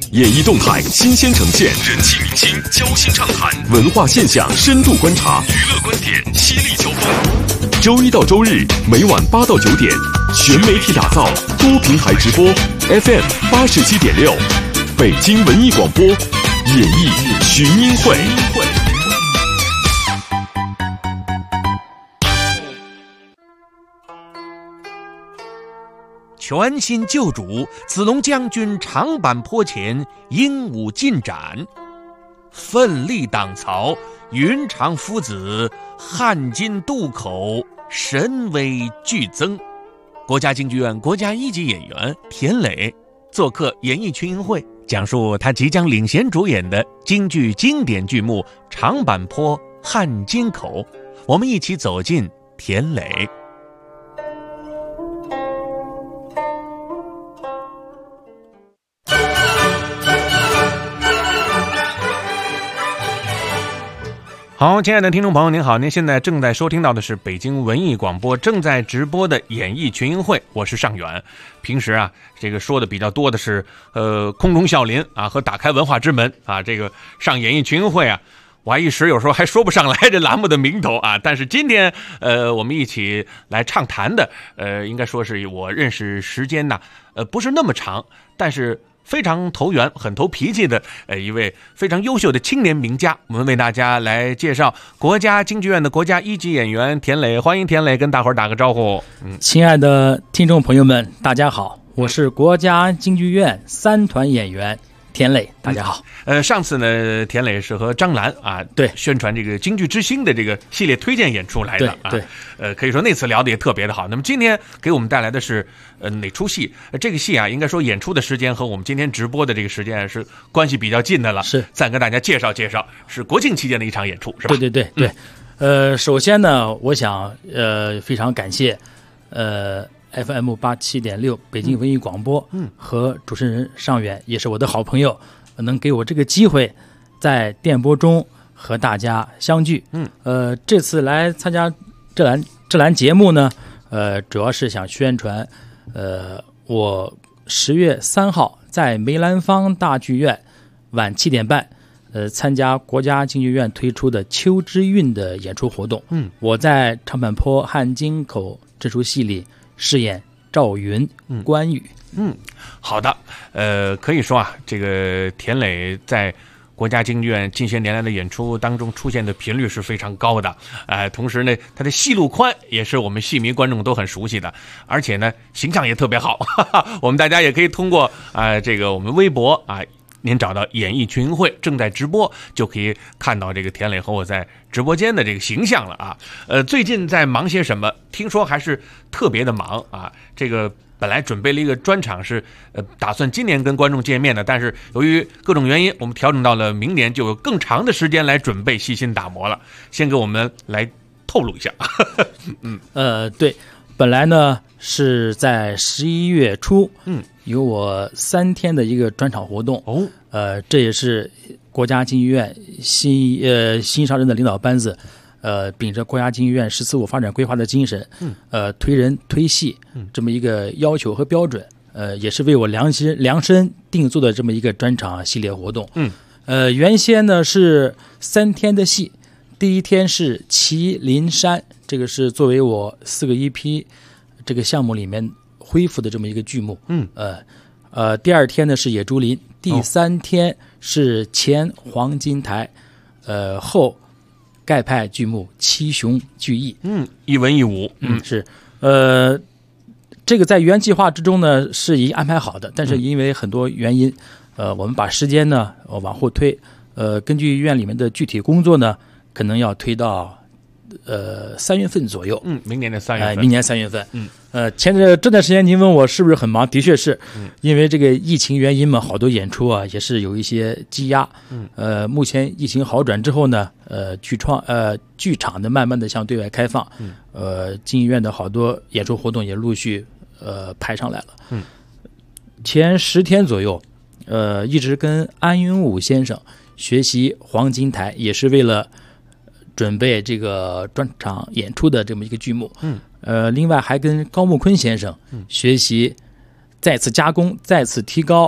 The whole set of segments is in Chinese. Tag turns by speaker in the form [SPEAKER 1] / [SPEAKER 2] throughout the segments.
[SPEAKER 1] 演艺动态新鲜呈现，人气明星交心畅谈，文化现象深度观察，娱乐观点犀利交锋。周一到周日每晚8到9点，全媒体打造，多平台直播 ，FM 87.6，北京文艺广播，演艺群英会。
[SPEAKER 2] 全新旧主，子龙将军长坂坡前英武进展，奋力党曹，云长夫子汉津渡口神威剧增。国家京剧院国家一级演员田磊做客演艺群英会，讲述他即将领衔主演的京剧经典剧目《长坂坡汉津口》。我们一起走进田磊。好，亲爱的听众朋友您好，您现在正在收听到的是北京文艺广播正在直播的演艺群英会，我是尚远。平时啊，这个说的比较多的是空中笑林啊和打开文化之门啊，这个上演艺群英会啊，我还一时有时候还说不上来这栏目的名头啊。但是今天我们一起来畅谈的应该说是我认识时间呢不是那么长，但是非常投缘很投脾气的一位非常优秀的青年名家，我们为大家来介绍国家京剧院的国家一级演员田磊。欢迎田磊跟大伙儿打个招呼。
[SPEAKER 3] 亲爱的听众朋友们大家好，我是国家京剧院3团演员田磊，大家好。
[SPEAKER 2] 上次呢，田磊是和张兰啊，对，宣传这个京剧之星的这个系列推荐演出来的啊，对，可以说那次聊的也特别的好。那么今天给我们带来的是哪出戏？这个戏啊，应该说演出的时间和我们今天直播的这个时间是关系比较近的了。是，再跟大家介绍介绍，是国庆期间的一场演出，是吧？
[SPEAKER 3] 对。首先呢，我想非常感谢FM 87.6北京文艺广播，和主持人尚远也是我的好朋友，能给我这个机会在电波中和大家相聚。这次来参加这栏节目呢，主要是想宣传我10月3号在梅兰芳大剧院晚7点半参加国家京剧院推出的秋之韵的演出活动。我在长坂坡汉津口这出戏里饰演赵云、关羽。
[SPEAKER 2] 好的，可以说啊，这个田磊在国家京剧院近些年来的演出当中出现的频率是非常高的，同时呢，他的戏路宽也是我们戏迷观众都很熟悉的，而且呢，形象也特别好。我们大家也可以通过这个我们微博啊。您找到演艺群英会正在直播，就可以看到这个田磊和我在直播间的这个形象了啊。最近在忙些什么？听说还是特别的忙啊。这个本来准备了一个专场是打算今年跟观众见面的，但是由于各种原因，我们调整到了明年，就有更长的时间来准备，细心打磨了。先给我们来透露一下。
[SPEAKER 3] 对，本来呢是在11月初，有我3天的一个专场活动。这也是国家京剧院新上任的领导班子，秉着国家京剧院“14五”发展规划的精神，推人推戏这么一个要求和标准，也是为我量身定做的这么一个专场系列活动。原先呢是3天的戏，第一天是麒麟山，这个是作为我4个EP这个项目里面恢复的这么一个剧目。第二天呢是野猪林，第3天是前黄金台，后盖派剧目七雄聚义。
[SPEAKER 2] 一文一武。
[SPEAKER 3] 是这个在原计划之中呢是已经安排好的，但是因为很多原因，我们把时间呢往后推，根据院里面的具体工作呢，可能要推到3月份左右。
[SPEAKER 2] 明年的3月份。
[SPEAKER 3] 明年3月份。这段时间您问我是不是很忙，的确是，因为这个疫情原因嘛，好多演出啊也是有一些积压。目前疫情好转之后呢，剧场的慢慢的向对外开放，京剧院的好多演出活动也陆续排上来了。前10天左右，一直跟安云武先生学习黄金台，也是为了准备这个专场演出的这么一个剧目。另外还跟高木坤先生学习再次加工、再次提高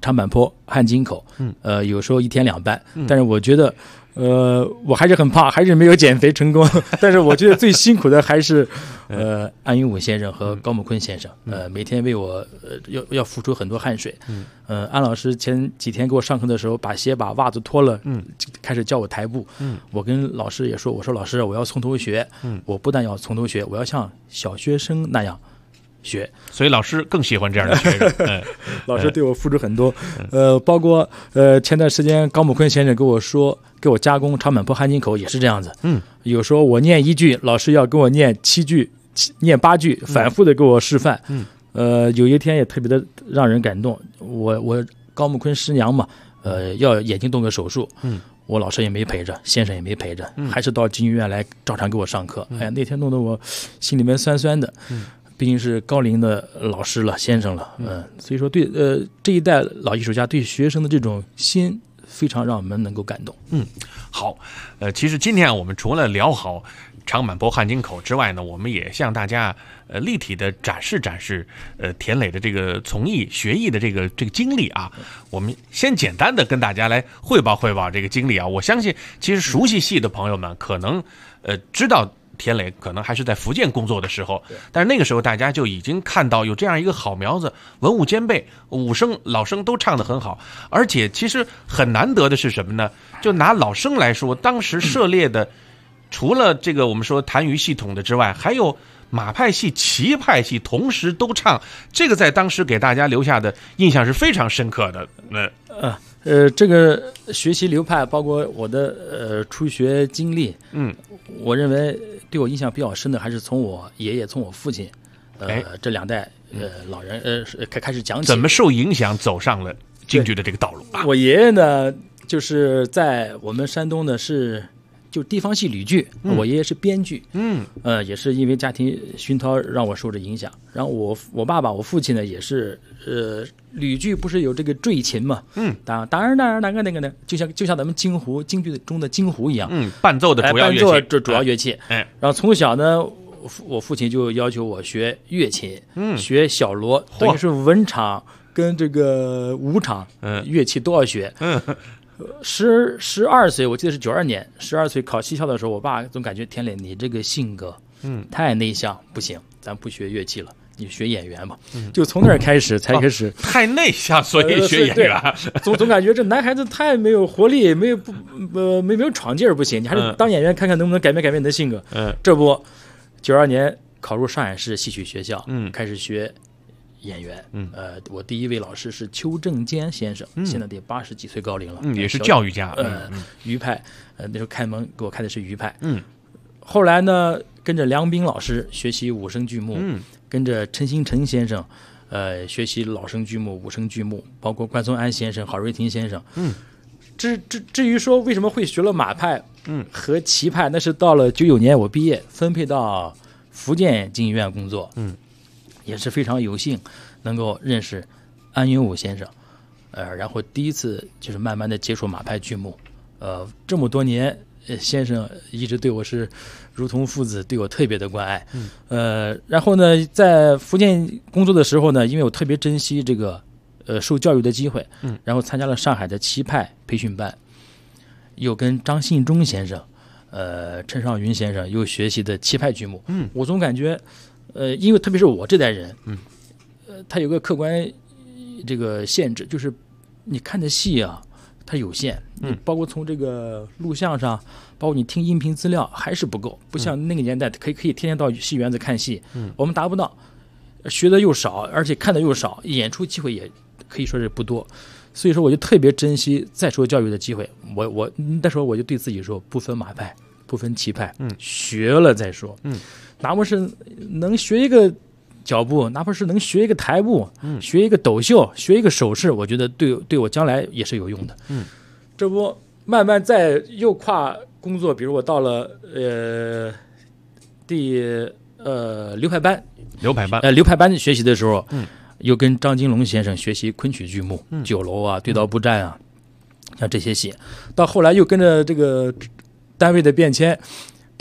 [SPEAKER 3] 长坂坡、汉津口，有时候1天2班，但是我觉得。我还是很胖，还是没有减肥成功。但是我觉得最辛苦的还是，安云武先生和高木坤先生，每天为我要付出很多汗水。安老师前几天给我上课的时候，把鞋把袜子脱了，开始教我台步。我跟老师也说，我说老师，我要从头学。我不但要从头学，我要像小学生那样学，
[SPEAKER 2] 所以老师更喜欢这样的学生。
[SPEAKER 3] 老师对我付出很多，包括前段时间高木坤先生跟我说，给我加工长坂坡汉津口也是这样子。有时候我念1句，老师要跟我念7句，念8句，反复的给我示范。有一天也特别的让人感动，我高木坤师娘嘛，要眼睛动个手术。我老师也没陪着，先生也没陪着，还是到京医院来照常给我上课。哎呀，那天弄得我心里面酸酸的。毕竟是高龄的老师了，先生了，所以说对这一代老艺术家对学生的这种心非常让我们能够感动。
[SPEAKER 2] 好，其实今天我们除了聊好长坂坡汉津口之外呢，我们也向大家立体的展示田磊的这个从艺学艺的这个经历啊。我们先简单的跟大家来汇报这个经历啊。我相信其实熟悉戏的朋友们可能知道田磊可能还是在福建工作的时候，但是那个时候大家就已经看到有这样一个好苗子，文武兼备，武生老生都唱得很好。而且其实很难得的是什么呢？就拿老生来说，当时涉猎的除了这个我们说痰盂系统的之外，还有马派系、旗派系同时都唱，这个在当时给大家留下的印象是非常深刻的。
[SPEAKER 3] 这个学习流派，包括我的初学经历，我认为对我印象比较深的还是从我爷爷、从我父亲，这2代老人开始讲起。
[SPEAKER 2] 怎么受影响走上了京剧的这个道路啊？
[SPEAKER 3] 我爷爷呢，就是在我们山东的就地方戏吕剧，我爷爷是编剧，也是因为家庭熏陶让我受着影响。然后我爸爸我父亲呢也是吕剧不是有这个坠琴嘛，当然那个呢，就像咱们京剧中的京胡一样，
[SPEAKER 2] 伴奏的主要乐器，
[SPEAKER 3] 主要乐器。然后从小呢，我父亲就要求我学乐琴，学小锣，等于是文场跟这个武场乐器都要学。12岁，我记得是92年，12岁考西校的时候，我爸总感觉田磊你这个性格，太内向，不行，咱不学乐器了，你学演员吧。就从那儿开始才开始，
[SPEAKER 2] 太内向，所以学演员。
[SPEAKER 3] 总感觉这男孩子太没有活力，没有闯劲儿，不行，你还是当演员看看能不能改变你的性格。这不，92年考入上海市戏曲学校，开始学演员。我第一位老师是邱正坚先生，现在得80几岁高龄了，
[SPEAKER 2] 也是教育家。
[SPEAKER 3] 余派，那时候开门给我开的是余派。后来呢，跟着梁斌老师学习武生剧目，跟着陈新成先生，学习老生剧目、武生剧目，包括关松安先生、郝瑞廷先生。至于说为什么会学了马派，和旗派，那是到了99年我毕业，分配到福建京医院工作。也是非常有幸能够认识安云武先生，然后第一次就是慢慢的接触马派剧目，这么多年，先生一直对我是如同父子，对我特别的关爱。然后呢，在福建工作的时候呢，因为我特别珍惜这个受教育的机会，然后参加了上海的旗派培训班，又跟张信忠先生、陈少云先生又学习的旗派剧目。我总感觉。因为特别是我这代人，他有个客观这个限制，就是你看的戏啊，它有限，包括从这个录像上，包括你听音频资料还是不够，不像那个年代可以天天到戏园子看戏，我们达不到，学的又少，而且看的又少，演出机会也可以说是不多，所以说我就特别珍惜再受教育的机会。我那时候我就对自己说，不分马派，不分旗派，学了再说。哪怕是能学一个脚步，哪怕是能学一个台步，学一个斗袖，学一个手势，我觉得对我将来也是有用的。这不慢慢再又跨工作，比如我到了流派班学习的时候，又跟张金龙先生学习昆曲剧目，酒楼啊、对刀布战啊，像这些戏。到后来又跟着这个单位的变迁。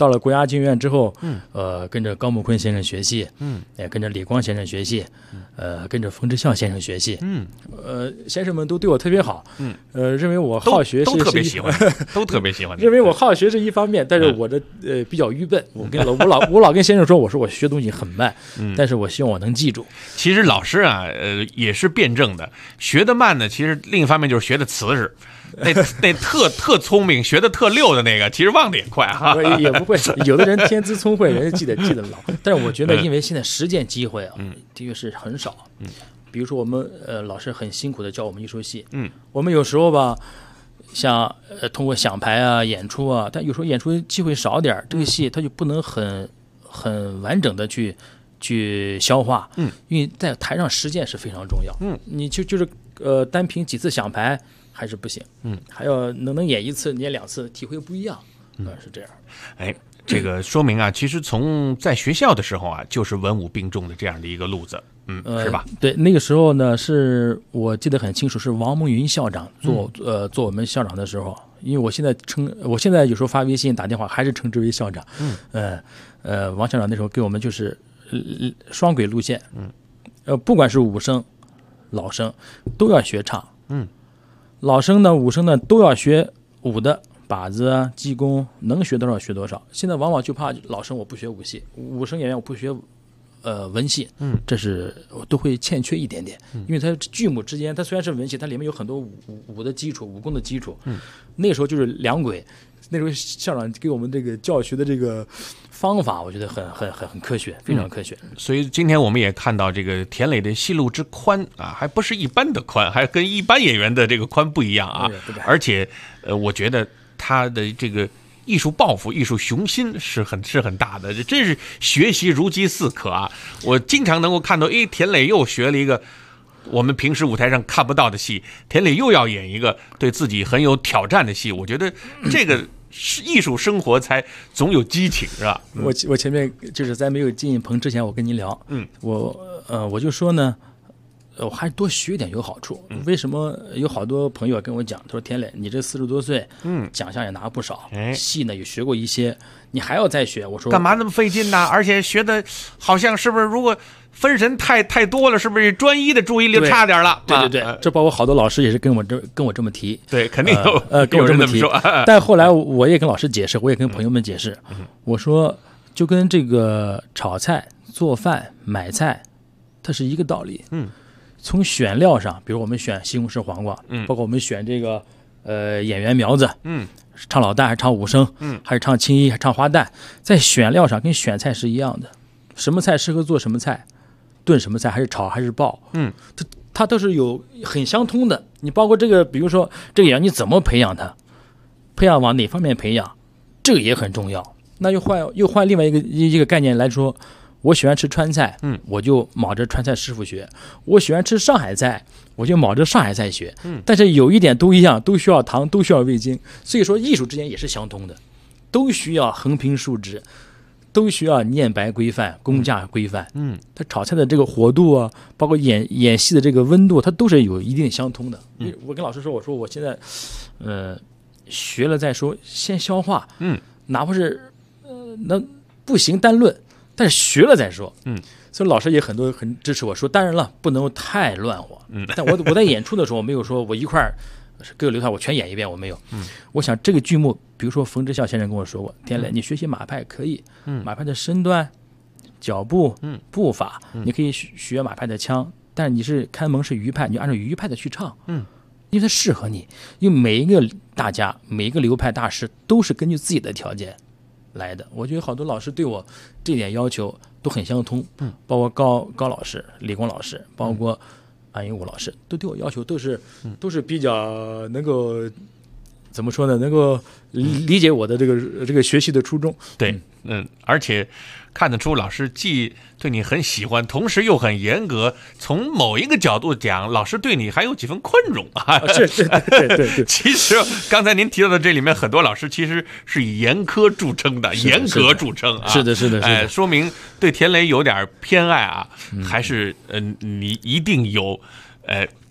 [SPEAKER 3] 到了国家经院之后，跟着高木坤先生学习，也跟着李光先生学习，跟着冯之孝先生学习，先生们都对我特别好，认为我好学
[SPEAKER 2] 都特别喜欢，都特别喜欢，
[SPEAKER 3] 认为我好学是一方面，但是我的比较愚笨，我老跟先生说，我说我学东西很慢，但是我希望我能记住。
[SPEAKER 2] 其实老师啊，也是辩证的，学得慢呢，其实另一方面就是学的瓷实。那特聪明，学的特溜的那个，其实忘的也快哈。
[SPEAKER 3] 也不会，有的人天资聪慧，人家记得牢。但是我觉得，因为现在实践机会啊，的确是很少。比如说我们老师很辛苦的教我们艺术系，我们有时候吧，像通过想排啊、演出啊，但有时候演出机会少点，这个戏它就不能很完整的去消化，因为在台上实践是非常重要。你就是单凭几次想排还是不行，还要能演一次、演两次，体会不一样，是这样。
[SPEAKER 2] 哎，这个说明啊，其实从在学校的时候啊，就是文武并重的这样的一个路子，是吧？
[SPEAKER 3] 对，那个时候呢，是我记得很清楚，是王蒙云校长做我们校长的时候，因为我现在有时候发微信打电话还是称之为校长，王校长那时候给我们就是双轨路线，不管是武生、老生都要学唱，老生呢、武生呢都要学武的把子啊、技功，能学多少学多少。现在往往就怕老生我不学武戏，武生演员我不学文戏，这是都会欠缺一点点，因为它剧目之间，它虽然是文戏，它里面有很多武的基础、武功的基础，那时候就是两轨。那时候校长给我们这个教学的这个方法，我觉得很科学，非常科学。
[SPEAKER 2] 所以今天我们也看到这个田磊的戏路之宽啊，还不是一般的宽，还跟一般演员的这个宽不一样啊。而且我觉得他的这个艺术抱负、艺术雄心是很大的，这真是学习如饥似渴啊！我经常能够看到，田磊又学了一个我们平时舞台上看不到的戏，田磊又要演一个对自己很有挑战的戏。我觉得这个艺术生活才总有激情，是吧？
[SPEAKER 3] 我前面就是在没有进棚之前，我跟您聊，我就说呢，我还是多学一点有好处。为什么有好多朋友跟我讲，他说田磊，你这40多岁，奖项也拿不少，戏呢也学过一些，你还要再学。我说
[SPEAKER 2] 干嘛那么费劲呢？而且学的好像是不是如果分神太多了，是不是专一的注意力差点了？
[SPEAKER 3] 对，这包括好多老师也是跟我这么提。
[SPEAKER 2] 对，肯定有
[SPEAKER 3] 跟我这么提。但后来我也跟老师解释，我也跟朋友们解释，我说就跟这个炒菜、做饭、买菜，它是一个道理。从选料上，比如我们选西红柿、黄瓜，包括我们选这个演员苗子，唱老旦还是唱武生，还是唱青衣还是唱花旦，在选料上跟选菜是一样的，什么菜适合做什么菜，炖什么菜还是炒还是爆，它都是有很相通的。你包括这个，比如说这个演员你怎么培养他，培养往哪方面培养，这个也很重要。那又换另外一个概念来说，我喜欢吃川菜，我就卯着川菜师傅学；我喜欢吃上海菜，我就卯着上海菜学。但是有一点都一样，都需要糖，都需要味精。所以说艺术之间也是相通的，都需要横平竖直，都需要念白规范、工价规范。它炒菜的这个火度啊，包括演戏的这个温度，它都是有一定相通的。我跟老师说，我说我现在学了再说，先消化。哪怕是那不行单论。但是学了再说，所以老师也很支持我说，当然了，不能太乱乎。但我在演出的时候，我没有说我一块儿各个流派我全演一遍，我没有。我想这个剧目，比如说冯之孝先生跟我说过，田磊，你学习马派可以，马派的身段、脚步、步法，你可以学马派的腔，但是你是看门是余派，你就按照余派的去唱，因为它适合你。因为每一个大家、每一个流派大师都是根据自己的条件来的。我觉得好多老师对我这点要求都很相通，包括高老师、李光老师，包括安英武老师，都对我要求都是比较能够怎么说呢？能够理解我的这个学习的初衷。
[SPEAKER 2] 对，而且看得出老师既对你很喜欢，同时又很严格。从某一个角度讲，老师对你还有几分宽容啊。
[SPEAKER 3] 是，对。
[SPEAKER 2] 其实刚才您提到的这里面很多老师其实是以严苛著称的，严格著称啊。
[SPEAKER 3] 是的。
[SPEAKER 2] 说明对田磊有点偏爱啊，还是你一定有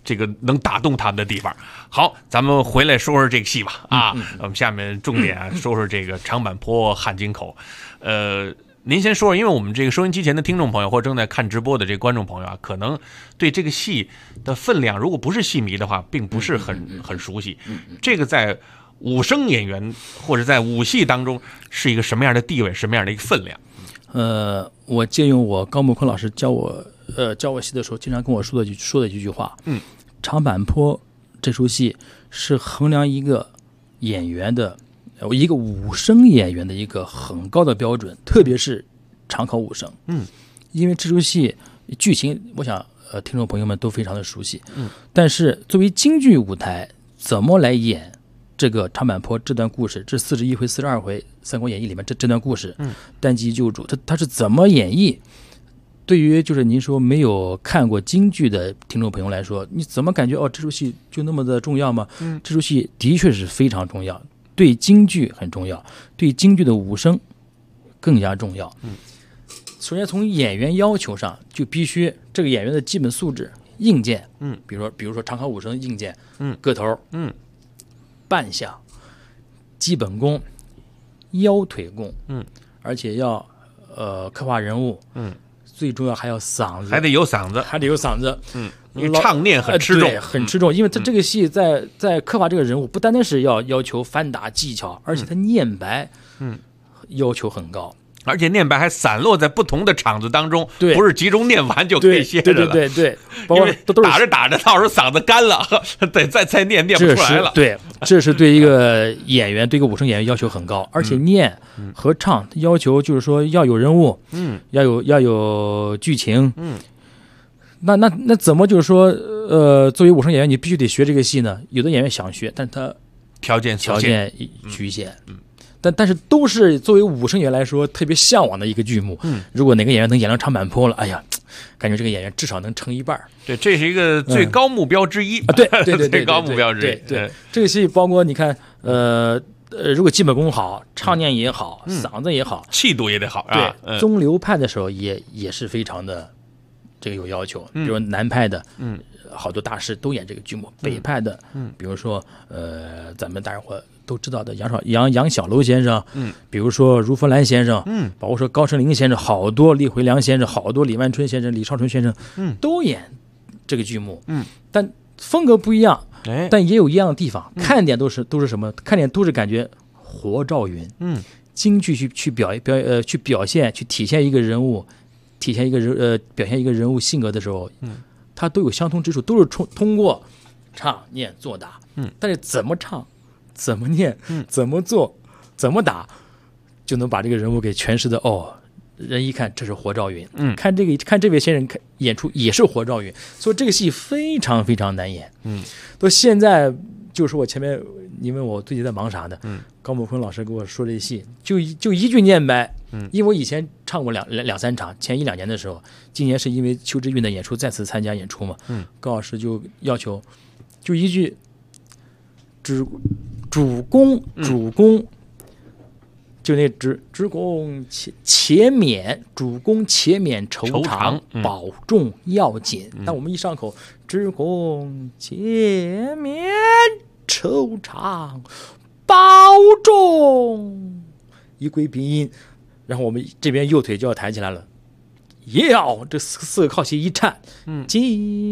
[SPEAKER 2] 这个能打动他们的地方。好，咱们回来说说这个戏吧。我们下面重点说说这个长坂坡汉津口。您先说说，因为我们这个收音机前的听众朋友或正在看直播的这个观众朋友可能对这个戏的分量，如果不是戏迷的话，并不是很熟悉。这个在武生演员或者在武戏当中是一个什么样的地位，什么样的一个分量？
[SPEAKER 3] 我借用我高木坤老师教我戏的时候，经常跟我说的一句话。长坂坡这出戏是衡量一个演员的。一个武生演员的一个很高的标准，特别是常考武生。因为这出戏剧情，我想听众朋友们都非常的熟悉。但是作为京剧舞台，怎么来演这个长坂坡这段故事，这41回、42回《三国演义》里面这段故事，单骑救主，他是怎么演绎？对于就是您说没有看过京剧的听众朋友来说，你怎么感觉这出戏就那么的重要吗？这出戏的确是非常重要。对京剧很重要，对京剧的武生更加重要。首先从演员要求上，就必须这个演员的基本素质、硬件，比如说常考武生硬件，个头，扮相、基本功、腰腿功，而且要刻画人物，最重要还要嗓子，
[SPEAKER 2] 还得有嗓子，因为唱念很吃重，
[SPEAKER 3] 很吃重。因为他这个戏在刻画这个人物，不单单是要求翻打技巧，而且他念白，要求很高。
[SPEAKER 2] 而且念白还散落在不同的场子当中，不是集中念完就可以歇着了。
[SPEAKER 3] 对，包括
[SPEAKER 2] 打着打着，到时候嗓子干了，得再念不出来了。
[SPEAKER 3] 对，这是对一个演员，对一个武生演员要求很高，而且念和唱要求就是说要有人物，要有剧情，那怎么就是说，作为武生演员，你必须得学这个戏呢？有的演员想学，但他
[SPEAKER 2] 条件
[SPEAKER 3] 局限，但是都是作为武生演员来说特别向往的一个剧目。如果哪个演员能演到长坂坡了，哎呀，感觉这个演员至少能撑一半。
[SPEAKER 2] 对，这是一个最高目标之一。
[SPEAKER 3] 对，
[SPEAKER 2] 最高目标之一。
[SPEAKER 3] 对，这个戏包括你看，如果基本功好，唱念也好，嗓子也好，
[SPEAKER 2] 气度也得好。
[SPEAKER 3] 对，中流派的时候也是非常的这个有要求。比如南派的，好多大师都演这个剧目。北派的，比如说咱们大伙都知道的杨小楼先生，比如说如弗兰先生，包括说高成林先生，好多李回良先生，好多李万春先生、李少春先生，都演这个剧目，但风格不一样，但也有一样的地方，看点都是什么？看点都是感觉活赵云，京剧去表现、去体现一个人物，表现一个人物性格的时候，它都有相通之处，都是通过唱、念、做、打，但是怎么唱、怎么念、怎么做、怎么打，就能把这个人物给诠释的人一看这是活赵云，看这位先生演出也是活赵云，所以这个戏非常非常难演。到现在就是说我前面你问我最近在忙啥呢？高木坤老师给我说这戏，就一句念白。因为我以前唱过两三场，前1-2年的时候，今年是因为邱之韵的演出再次参加演出嘛，高老师就要求就一句主公，就那主公且免，主公且免愁肠，保重要紧。但我们一上口，主公且免愁肠，保重，一归鼻音，然后我们这边右腿就要抬起来了，这四个靠齐一颤，紧，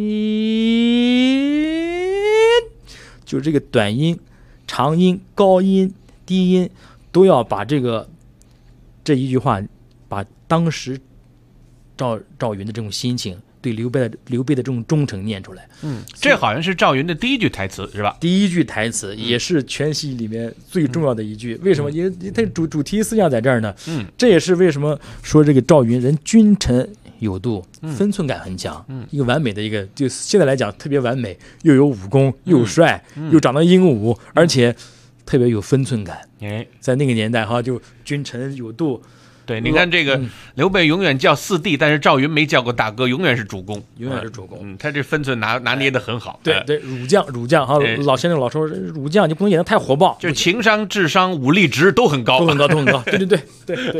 [SPEAKER 3] 就是这个短音、长音、高音、低音都要把这一句话，把当时赵云的这种心情，对刘备的这种忠诚念出来。
[SPEAKER 2] 这好像是赵云的第一句台词是吧？
[SPEAKER 3] 第一句台词也是全戏里面最重要的一句。为什么？因为它主题思想在这儿呢。这也是为什么说这个赵云人君臣有度，分寸感很强，一个完美的一个，就现在来讲特别完美，又有武功，又帅，又长得英武，而且特别有分寸感。在那个年代就君臣有度。
[SPEAKER 2] 对，你看这个刘备永远叫四弟，但是赵云没叫过大哥，永远是主公，他这分寸拿捏的很好。
[SPEAKER 3] 对，儒将老先生老说儒将你不能演得太火爆，
[SPEAKER 2] 就情商、智商、武力值都很高。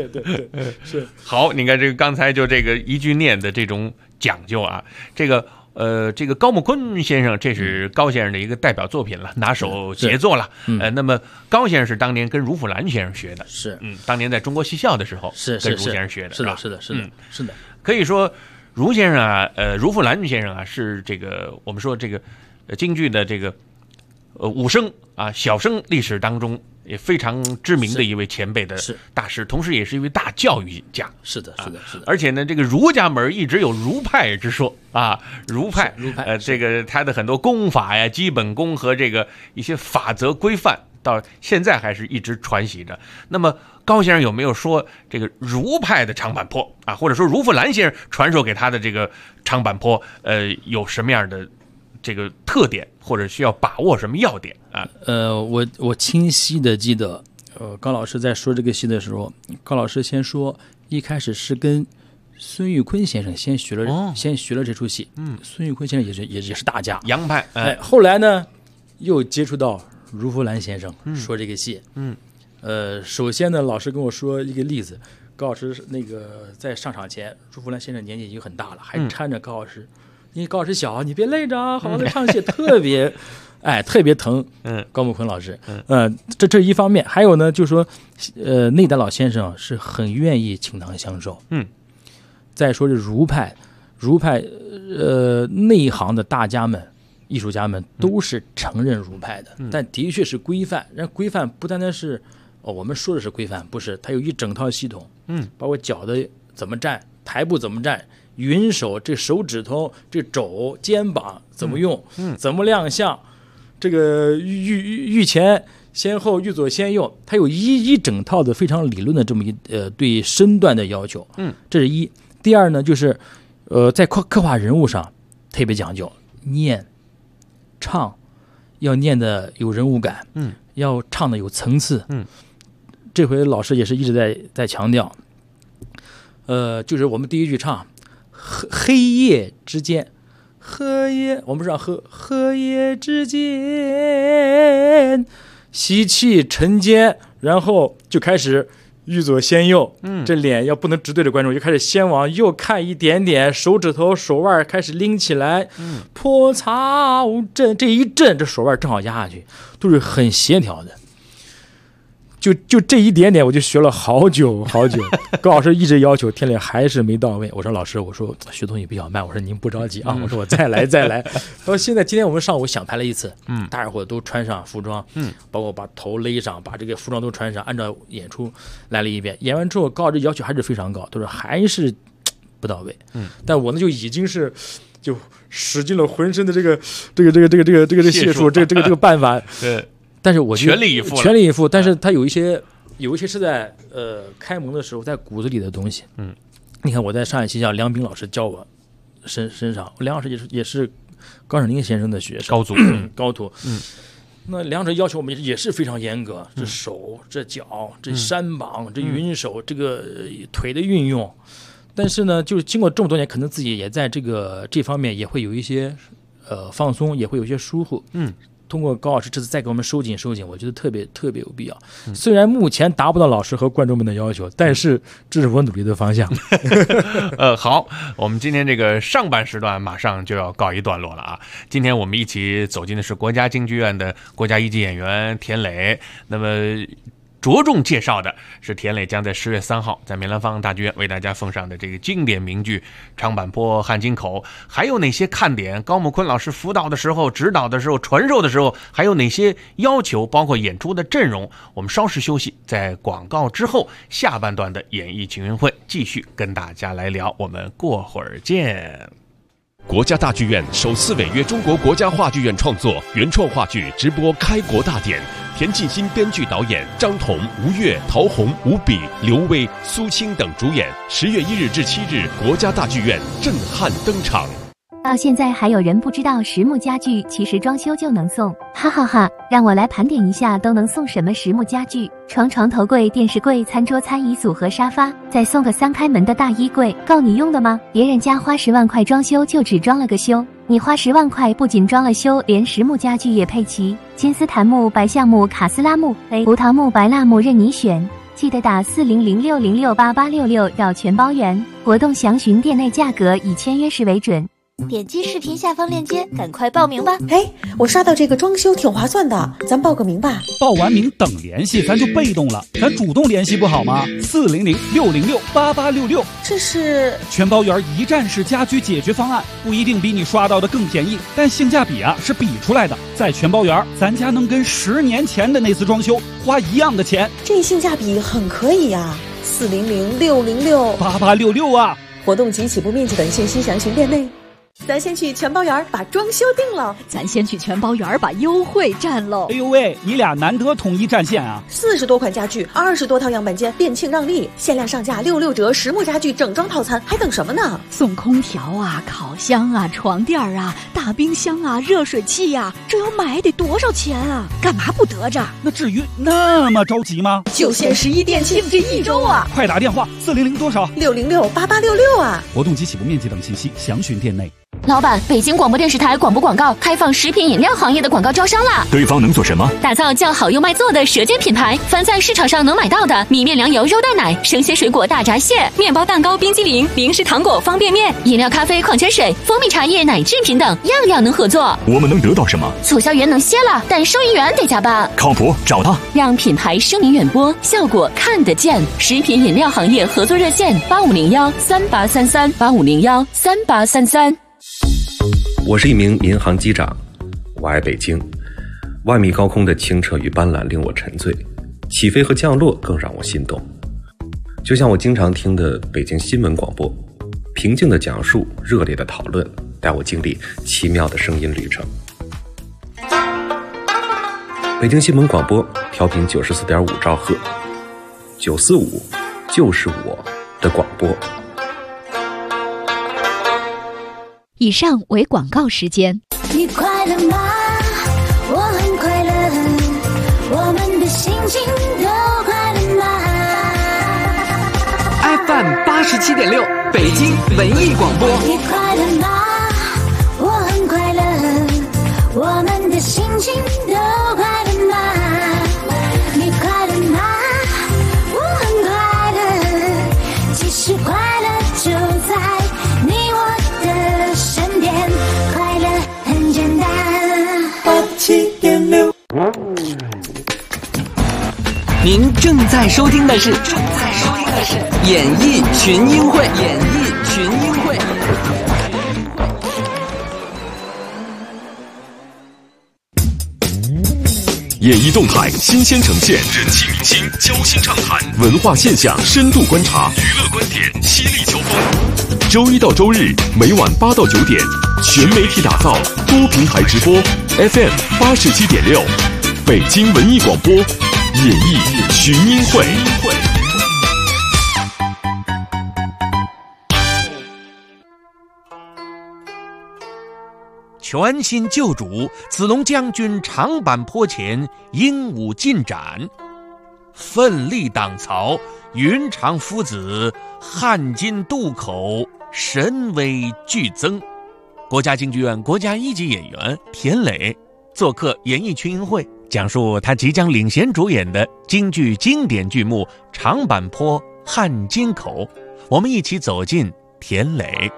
[SPEAKER 2] 对，是。好，你看这个刚才就这个一句念的这种讲究啊，这个这个高木坤先生，这是高先生的一个代表作品了，拿手杰作了。那么高先生是当年跟如富兰先生学的，
[SPEAKER 3] 是，
[SPEAKER 2] 当年在中国戏校的时候跟如先生学的，
[SPEAKER 3] 是的，是的，是的，是的。
[SPEAKER 2] 可以说，如先生啊，如富兰先生啊，是这个我们说这个京剧的这个武生啊小生历史当中也非常知名的一位前辈的大师，同时也是一位大教育家。
[SPEAKER 3] 是的，是的，是的。
[SPEAKER 2] 而且呢，这个儒家门一直有儒派之说啊，儒派，这个他的很多功法呀、基本功和这个一些法则规范，到现在还是一直传习着。那么高先生有没有说这个儒派的长坂坡啊，或者说如富兰先生传授给他的这个长坂坡，有什么样的这个特点，或者需要把握什么要点啊？
[SPEAKER 3] 我清晰的记得，高老师在说这个戏的时候，高老师先说，一开始是跟孙玉坤先生先学了这出戏。孙玉坤先生也是大家，
[SPEAKER 2] 洋派。
[SPEAKER 3] 后来呢，又接触到如富兰先生说这个戏。首先呢，老师跟我说一个例子，高老师那个在上场前，如富兰先生年纪已经很大了，还搀着高老师。因为高老师小，你别累着啊，好好的唱戏，特别疼。高木坤老师，这一方面，还有呢，就是说，内丹老先生是很愿意倾囊相授。再说这儒派，内行的大家们、艺术家们都是承认儒派的，但的确是规范。人规范不单单是我们说的是规范，不是，它有一整套系统。包括脚的怎么站，台步怎么站。云手，这手指头，这肘、肩膀怎么用？怎么亮相？这个御前先后，御左先右，它有一整套的非常理论的这么对身段的要求。这是一。第二呢，就是在刻画人物上特别讲究，念、唱要念的有人物感，要唱的有层次。这回老师也是一直在强调，就是我们第一句唱。黑夜之间，我们是让荷叶之间，吸气沉肩，然后就开始御左先右，这脸要不能直对着观众，就开始先往右看一点点，手指头手腕开始拎起来，破草阵，这一阵，这手腕正好压下去，都是很协调的。就这一点点，我就学了好久。高老师一直要求天磊还是没到位。我说老师，我说学东西比较慢，我说您不着急啊，我说我再来。到现在今天我们上午想排了一次，大伙都穿上服装，包括把头勒上，把这个服装都穿上，按照演出来了一遍。演完之后，高老师要求还是非常高，都是还是不到位。但我呢就已经是就使尽了浑身的这个解数，这个办法。
[SPEAKER 2] 对。
[SPEAKER 3] 但是我
[SPEAKER 2] 全力
[SPEAKER 3] 以赴，但是他有一些是在开蒙的时候在骨子里的东西。你看我在上海戏校，梁斌老师教我身上，梁老师也是高闪林先生的学生，高徒。那梁老师要求我们也是非常严格，这手、这脚、这山膀、这云手、这个腿的运用。但是呢，就是经过这么多年，可能自己也在这方面也会有一些放松，也会有一些疏忽。通过高老师这次再给我们收紧，我觉得特别有必要。虽然目前达不到老师和观众们的要求，但是这是我努力的方向。
[SPEAKER 2] 好，我们今天这个上半时段马上就要告一段落了啊！今天我们一起走进的是国家京剧院的国家一级演员田磊，那么着重介绍的是田磊将在10月3号在梅兰芳大剧院为大家奉上的这个经典名剧《长坂坡汉津口》，还有哪些看点？高木坤老师辅导的时候、指导的时候、传授的时候，还有哪些要求？包括演出的阵容。我们稍事休息，在广告之后，下半段的演艺群运会继续跟大家来聊。我们过会儿见。
[SPEAKER 1] 国家大剧院首次违约中国国家话剧院创作原创话剧直播开国大典，田沁鑫编剧导演，张彤、吴越、陶虹、吴比、刘威、苏青等主演。10月1日至7日，国家大剧院震撼登场。
[SPEAKER 4] 到现在还有人不知道实木家具其实装修就能送，哈哈哈！让我来盘点一下都能送什么实木家具：床头柜、电视柜、餐桌、餐椅组合、沙发，再送个3开门的大衣柜，够你用的吗？别人家花10万块装修就只装了个修，你花10万块不仅装了修，连实木家具也配齐，金丝檀木、白橡木、卡斯拉木、胡桃木、白蜡木任你选。记得打4006068866绕全包圆。活动详询店内价格，以签约时为准。
[SPEAKER 5] 点击视频下方链接，赶快报名吧！
[SPEAKER 6] 哎，我刷到这个装修挺划算的，咱报个名吧。
[SPEAKER 7] 报完名等联系，咱就被动了，咱主动联系不好吗？400-606-8866，
[SPEAKER 6] 这是
[SPEAKER 7] 全包圆一站式家居解决方案，不一定比你刷到的更便宜，但性价比啊是比出来的。在全包圆，咱家能跟10年前的那次装修花一样的钱，
[SPEAKER 6] 这性价比很可以呀。400-606-8866
[SPEAKER 7] 啊！
[SPEAKER 6] 活动及起步面积等信息详询店内。咱先去全包园把装修定了，
[SPEAKER 8] 咱先去全包园把优惠占喽。
[SPEAKER 7] 哎呦喂，你俩难得统一战线啊
[SPEAKER 6] ！40多款家具，20多套样板间，店庆让利，限量上架66折实木家具整装套餐，还等什么呢？
[SPEAKER 8] 送空调啊，烤箱啊，床垫啊，大冰箱啊，热水器啊，这要买得多少钱啊？干嘛不得着？
[SPEAKER 7] 那至于那么着急吗？
[SPEAKER 6] 就限11店庆这1周啊！
[SPEAKER 7] 快打电话400多少
[SPEAKER 6] ？606-8866啊！
[SPEAKER 7] 活动及起步面积等信息详询店内。
[SPEAKER 4] 老板，北京广播电视台广播广告开放食品饮料行业的广告招商啦！
[SPEAKER 1] 对方能做什么？
[SPEAKER 4] 打造叫好又卖座的舌尖品牌，凡在市场上能买到的米面粮油肉蛋奶、生鲜水果大闸蟹、面包蛋糕、冰激凌、零食糖果、方便面、饮料、咖啡、矿泉水、蜂蜜茶叶、奶制品等，样样能合作。
[SPEAKER 1] 我们能得到什么？
[SPEAKER 4] 促销员能歇了，但收银员得加班。
[SPEAKER 1] 靠谱，找他，
[SPEAKER 4] 让品牌声名远播，效果看得见。食品饮料行业合作热线8501-3833，8501-3833。
[SPEAKER 9] 我是一名民航机长，我爱北京。万米高空的清澈与斑斓令我沉醉，起飞和降落更让我心动。就像我经常听的北京新闻广播，平静的讲述，热烈的讨论，带我经历奇妙的声音旅程。北京新闻广播调频94.5兆赫，945就是我的广播。
[SPEAKER 8] 以上为广告时间。
[SPEAKER 5] 你快乐吗？我很快乐，我们的心情都快乐吗？
[SPEAKER 10] FM 87.6，北京文艺广播。
[SPEAKER 5] 你快乐吗？我很快乐，我们的心情都快乐吗？你快乐吗？我很快乐，其实快乐就在你我的身边，快乐很简单。87.6，
[SPEAKER 10] 您正在收听的是演艺群英会。
[SPEAKER 1] 演艺动态新鲜呈现，人气明星交心畅谈，文化现象深度观察，娱乐观点犀利交锋。周一到周日每晚8到9点，全媒体打造，多平台直播 ，FM 87.6，北京文艺广播，演艺群英会。
[SPEAKER 2] 全新救主，子龙将军长坂坡前英武进展，奋力党曹，云长夫子汉津渡口神威剧增。国家京剧院国家一级演员田磊做客演艺群英会，讲述他即将领衔主演的京剧经典剧目《长坂坡汉津口》。我们一起走进田磊。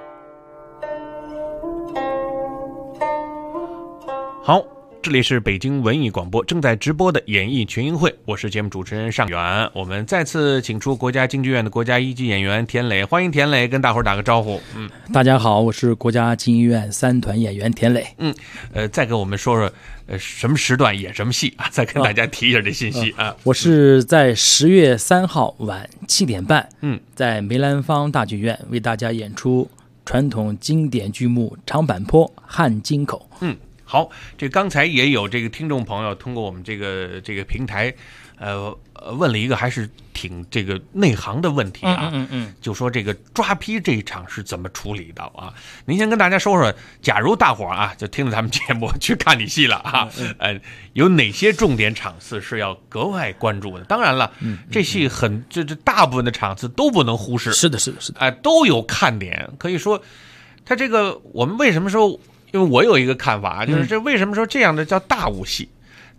[SPEAKER 2] 好，这里是北京文艺广播正在直播的演艺群英会，我是节目主持人尚远。我们再次请出国家京剧院的国家一级演员田磊，欢迎田磊，跟大伙儿打个招呼。
[SPEAKER 3] 大家好，我是国家京剧院3团演员田磊。 再
[SPEAKER 2] 给我们说说什么时段演什么戏啊？再跟大家提一下这信息啊。
[SPEAKER 3] 我是在10月3号晚7点半，在梅兰芳大剧院为大家演出传统经典剧目《长坂坡汉津口》。
[SPEAKER 2] 好，这刚才也有这个听众朋友通过我们这个平台，问了一个还是挺这个内行的问题啊，就说这个抓批这一场是怎么处理的啊？您先跟大家说说，假如大伙儿啊就听着咱们节目去看你戏了啊，有哪些重点场次是要格外关注的？当然了，这戏这大部分的场次都不能忽视，
[SPEAKER 3] 是的，
[SPEAKER 2] 都有看点。可以说，它这个我们为什么说？因为我有一个看法，就是这为什么说这样的叫大武戏？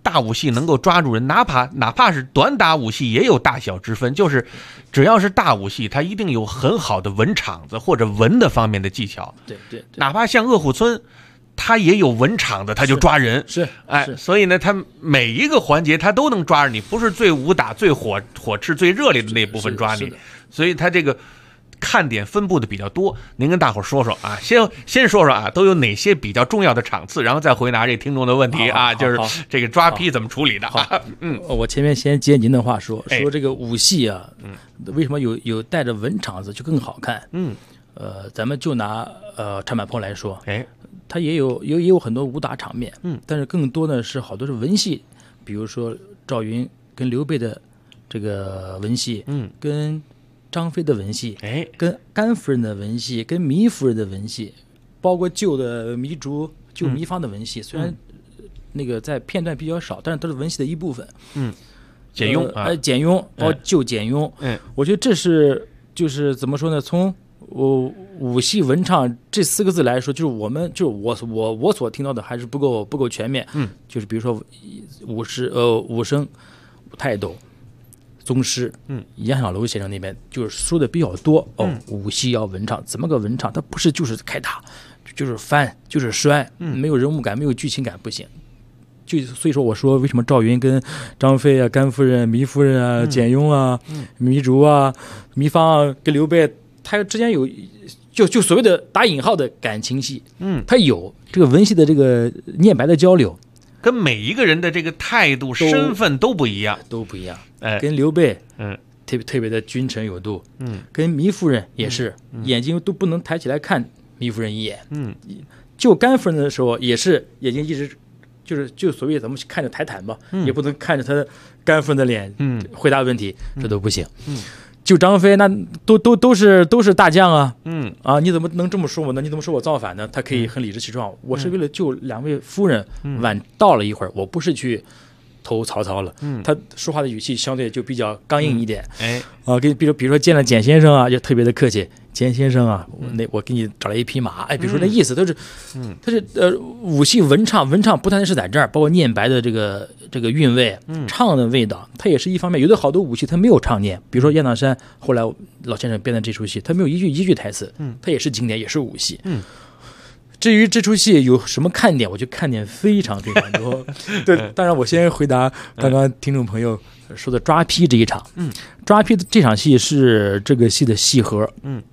[SPEAKER 2] 大武戏能够抓住人，哪怕是短打武戏也有大小之分，就是只要是大武戏，它一定有很好的文场子或者文的方面的技巧。
[SPEAKER 3] 对，
[SPEAKER 2] 哪怕像卧虎村，他也有文场的，他就抓人。
[SPEAKER 3] 是，
[SPEAKER 2] 所以呢，他每一个环节他都能抓着你，不是最武打、最火炽、最热烈的那部分抓你，所以他这个看点分布的比较多。您跟大伙说说啊，先说说啊，都有哪些比较重要的场次，然后再回答这听众的问题啊，就是这个抓批怎么处理的。
[SPEAKER 3] 我前面先接您的话说这个武戏啊，为什么有带着文场子就更好看？咱们就拿长坂坡来说，他也有很多武打场面，但是更多的是好多是文戏，比如说赵云跟刘备的这个文戏，跟张飞的文戏，跟甘夫人的文戏，跟糜夫人的文戏，包括救的糜竺、救糜芳的文戏，虽然那个在片段比较少，但是都是文戏的一部分。
[SPEAKER 2] 简雍
[SPEAKER 3] 简雍，包括救简雍，我觉得这是就是怎么说呢？从武戏文唱这4个字来说，就是我所听到的还是不够全面。就是比如说武生、泰斗、宗师，杨小楼先生那边就是说的比较多。武戏要文唱，怎么个文唱？它不是就是开打，就是翻，就是摔，没有人物感，没有剧情感，不行。所以说，我说为什么赵云跟张飞啊、甘夫人、糜夫人啊、简雍啊、糜竺啊、糜芳啊跟刘备，他之间有就所谓的打引号的感情戏，他有这个文戏的这个念白的交流，
[SPEAKER 2] 跟每一个人的这个态度、身份都不一样，
[SPEAKER 3] 跟刘备，特别的君臣有度，跟糜夫人也是，眼睛都不能抬起来看糜夫人一眼，救甘夫人的时候也是眼睛一直就所谓咱们看着抬坦吧，也不能看着他甘夫人的脸，回答问题，这都不行。就张飞那都是大将啊，你怎么能这么说我呢？你怎么说我造反呢？他可以很理直气壮，我是为了救2位夫人，晚到了一会儿，我不是去投曹操了。他说话的语气相对就比较刚硬一点，比如说见了简先生啊，就特别的客气。简先生啊，我给你找来一匹马，比如说那意思都是，他是武戏文唱不单是在这儿，包括念白的这个韵味，唱的味道，它也是一方面。有的好多武戏它没有唱念，比如说雁荡山，后来老先生编的这出戏，它没有一句台词，它也是经典，也是武戏。至于这出戏有什么看点，我觉得看点非常非常多。对，当然我先回答刚刚听众朋友说的抓批这一场。抓批的这场戏是这个戏的戏核。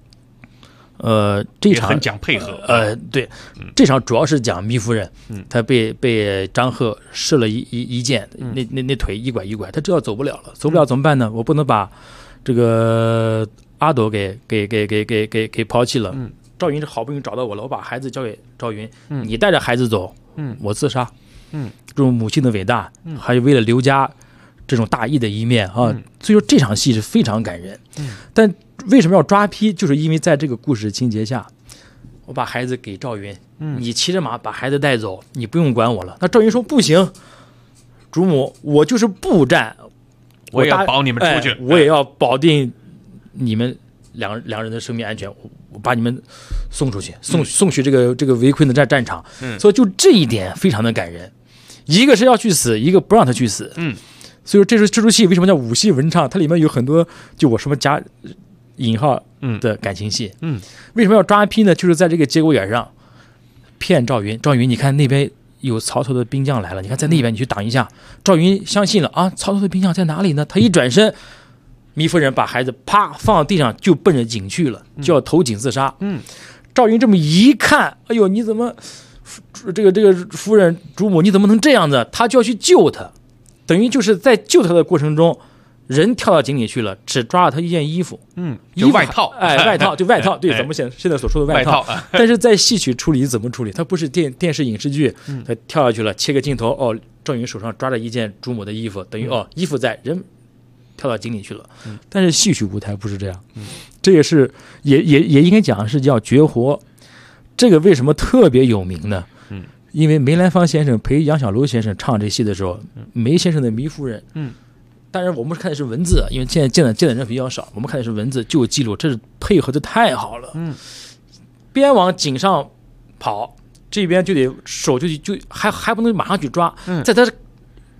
[SPEAKER 3] 这场
[SPEAKER 2] 也很讲配合。
[SPEAKER 3] 对，这场主要是讲糜夫人，她被张贺射了一箭，那腿一拐一拐，她知道走不了了，走不了怎么办呢？我不能把这个阿斗给抛弃了。赵云是好不容易找到我了，我把孩子交给赵云，你带着孩子走，我自杀。这种母亲的伟大，还有为了刘家这种大义的一面啊，所以说这场戏是非常感人。但为什么要抓批？就是因为在这个故事情节下，我把孩子给赵云，你骑着马把孩子带走，你不用管我了。那赵云说不行，主母，我就是不战，
[SPEAKER 2] 我也要保你们出去，
[SPEAKER 3] 我也要保定你们两人的生命安全，我把你们送出去，送去这个围困的战场。所以就这一点非常的感人，一个是要去死，一个不让他去死。所以说这出戏为什么叫武戏文唱？它里面有很多就我说加引号的感情戏。为什么要抓批呢？就是在这个节骨眼上骗赵云，你看那边有曹操的兵将来了，你看在那边你去挡一下。赵云相信了啊，曹操的兵将在哪里呢？他一转身，糜夫人把孩子啪放到地上，就奔着井去了，就要投井自杀。赵云这么一看，哎呦，你怎么这个夫人主母你怎么能这样子？他就要去救他，等于就是在救他的过程中，人跳到井里去了，只抓了他一件衣服，
[SPEAKER 2] 就外套，
[SPEAKER 3] 外套，对，咱们现在所说的外套。但是在戏曲处理怎么处理？他不是电视影视剧，他跳下去了，切个镜头，赵云手上抓着一件主母的衣服，等于衣服在，人跳到井里去了。但是戏曲舞台不是这样，这也是也应该讲是叫绝活。这个为什么特别有名呢？因为梅兰芳先生陪杨小楼先生唱这戏的时候，梅先生的糜夫人，当然我们看的是文字，因为现在见的人比较少，我们看的是文字就记录，这是配合的太好了。边往井上跑，这边就得手就还不能马上去抓，在他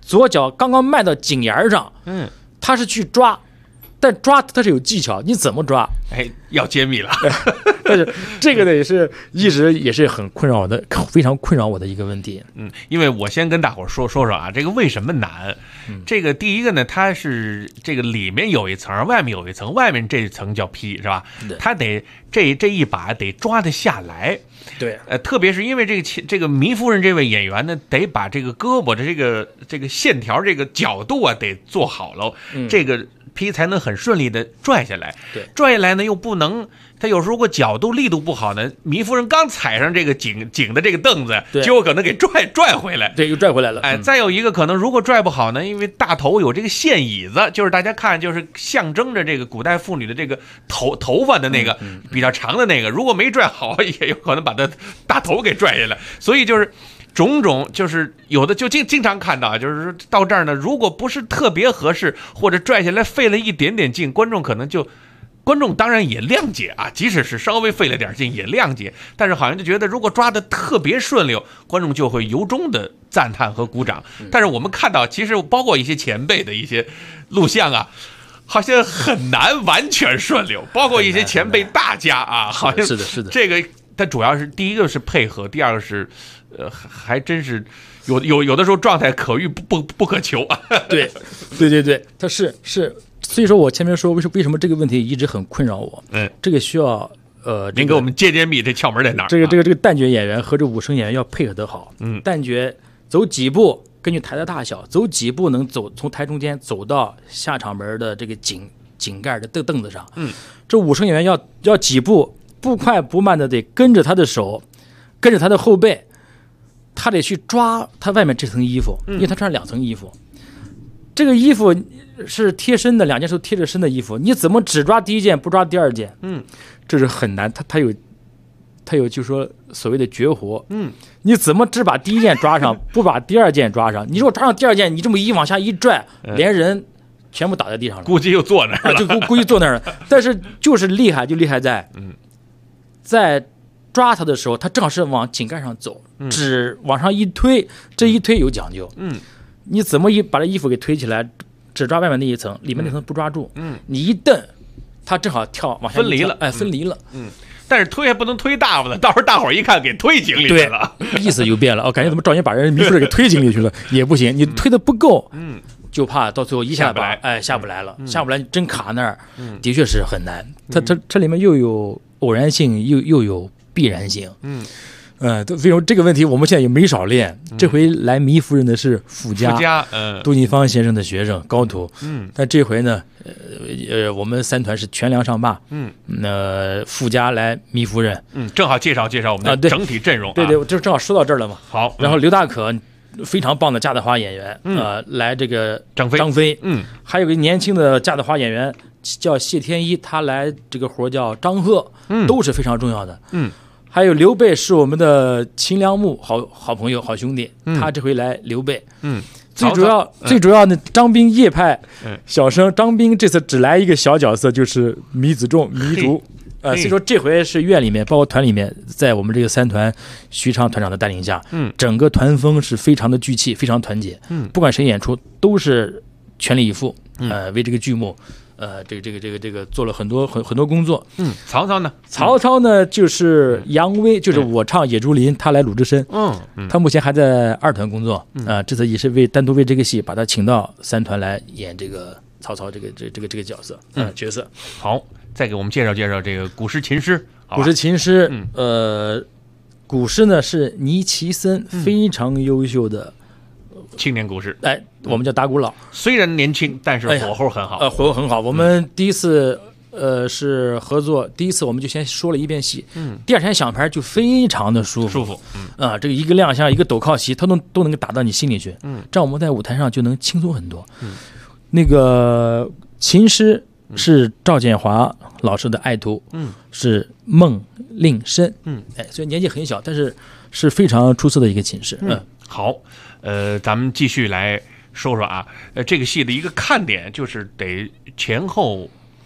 [SPEAKER 3] 左脚刚刚迈到井沿上，他是去抓，但抓他是有技巧，你怎么抓？
[SPEAKER 2] 哎，要揭秘了。
[SPEAKER 3] 但是这个呢，也是一直也是很困扰我的，非常困扰我的一个问题。
[SPEAKER 2] 因为我先跟大伙说啊，这个为什么难？这个第一个呢，它是这个里面有一层，外面有一层，外面这一层叫劈，是吧？它得这一把得抓得下来。
[SPEAKER 3] 对，
[SPEAKER 2] 特别是因为这个糜夫人这位演员呢，得把这个胳膊的这个线条这个角度啊得做好了，这个劈才能很顺利的拽下来。
[SPEAKER 3] 对，
[SPEAKER 2] 拽下来呢又不能，他有时候如果角度力度不好呢，糜夫人刚踩上这个井的这个凳子，结果可能给拽回来。
[SPEAKER 3] 对，又拽回来了。
[SPEAKER 2] 哎，再有一个可能，如果拽不好呢，因为大头有这个线椅子，就是大家看，就是象征着这个古代妇女的这个头发的那个比较长的那个，如果没拽好，也有可能把它大头给拽下来。所以就是种种，就是有的就经常看到啊，就是到这儿呢，如果不是特别合适，或者拽下来费了一点点劲，观众当然也谅解啊，即使是稍微费了点劲也谅解，但是好像就觉得如果抓得特别顺溜，观众就会由衷的赞叹和鼓掌。但是我们看到，其实包括一些前辈的一些录像啊，好像很难完全顺溜，包括一些前辈大家啊，好像
[SPEAKER 3] 是的，这
[SPEAKER 2] 个它主要是第一个是配合，第二个是还真是有的时候状态可遇不可求啊。
[SPEAKER 3] 对，它是。所以说我前面说为什么这个问题一直很困扰我，这个需要
[SPEAKER 2] 您给我们揭秘这窍门在哪儿？
[SPEAKER 3] 这个旦角演员和这武生演员要配合得好。旦角走几步，根据台的大小，走几步能从台中间走到下场门的这个井盖的凳子上。这武生演员要几步，不快不慢的得跟着他的手，跟着他的后背，他得去抓他外面这层衣服，因为他穿2层衣服，这个衣服是贴身的，2件都贴着身的衣服，你怎么只抓第一件不抓第2件？这是很难。他有就是说所谓的绝活。你怎么只把第一件抓上，不把第2件抓上？你如果抓上第2件，你这么往下一拽，连人全部倒在地上了，
[SPEAKER 2] 估计又坐那儿了，
[SPEAKER 3] 就估计坐那儿了。但是就是厉害在，在抓他的时候，他正好是往井盖上走，只往上一推，这一推有讲究。你怎么把这衣服给推起来，只抓外面那一层，里面那层不抓住。你一蹬，他正好往下
[SPEAKER 2] 分离了。
[SPEAKER 3] 分离了。
[SPEAKER 2] 但是推还不能推大了，到时候大伙儿一看给推井里去了，
[SPEAKER 3] 意思就变了。感觉怎么赵云把人糜夫人给推井里去了，也不行，你推的不够，就怕到最后一下下不来了，下不来真卡那儿，的确是很难。它里面又有偶然性，又有必然性。所以说这个问题我们现在也没少练。这回来糜夫人的是傅家，杜近芳先生的学生高徒。但这回呢，我们3团是全梁上坝。傅家来糜夫人。
[SPEAKER 2] 正好介绍我们的整体阵容。
[SPEAKER 3] 对，就正好说到这儿了嘛。
[SPEAKER 2] 好，
[SPEAKER 3] 然后刘大可非常棒的架子花演员，来这个张飞，还有个年轻的架子花演员叫谢天一，他来这个活叫张贺，都是非常重要的。还有刘备是我们的秦良木好朋友好兄弟，他这回来刘备。最主要呢，张兵叶派小生张兵这次只来一个小角色，就是糜子重糜竺。所以说这回是院里面包括团里面，在我们这个3团徐畅团长的带领下，整个团风是非常的聚气，非常团结。不管谁演出都是全力以赴，为这个剧目。这个做了很多工作。
[SPEAKER 2] 曹操呢？
[SPEAKER 3] 曹操呢，就是杨威，就是我唱野猪林，他来鲁智深。他目前还在2团工作。这次也是单独为这个戏把他请到3团来演这个曹操这个角色。角色。
[SPEAKER 2] 好，再给我们介绍这个古诗琴诗。
[SPEAKER 3] 古诗琴诗，古诗呢是倪其森非常优秀的
[SPEAKER 2] 青年古诗。
[SPEAKER 3] 我们叫打鼓佬，
[SPEAKER 2] 虽然年轻，但是火候很好。
[SPEAKER 3] 火候很好。我们第一次是合作，第一次我们就先说了一遍戏，第2天响牌就非常的舒服。这个一个亮相，一个抖靠席，它都能打到你心里去。这样我们在舞台上就能轻松很多。那个琴诗是赵建华老师的爱徒，是孟令申。虽然年纪很小，但是非常出色的一个琴诗。
[SPEAKER 2] 好，咱们继续来说说啊，这个戏的一个看点就是得前后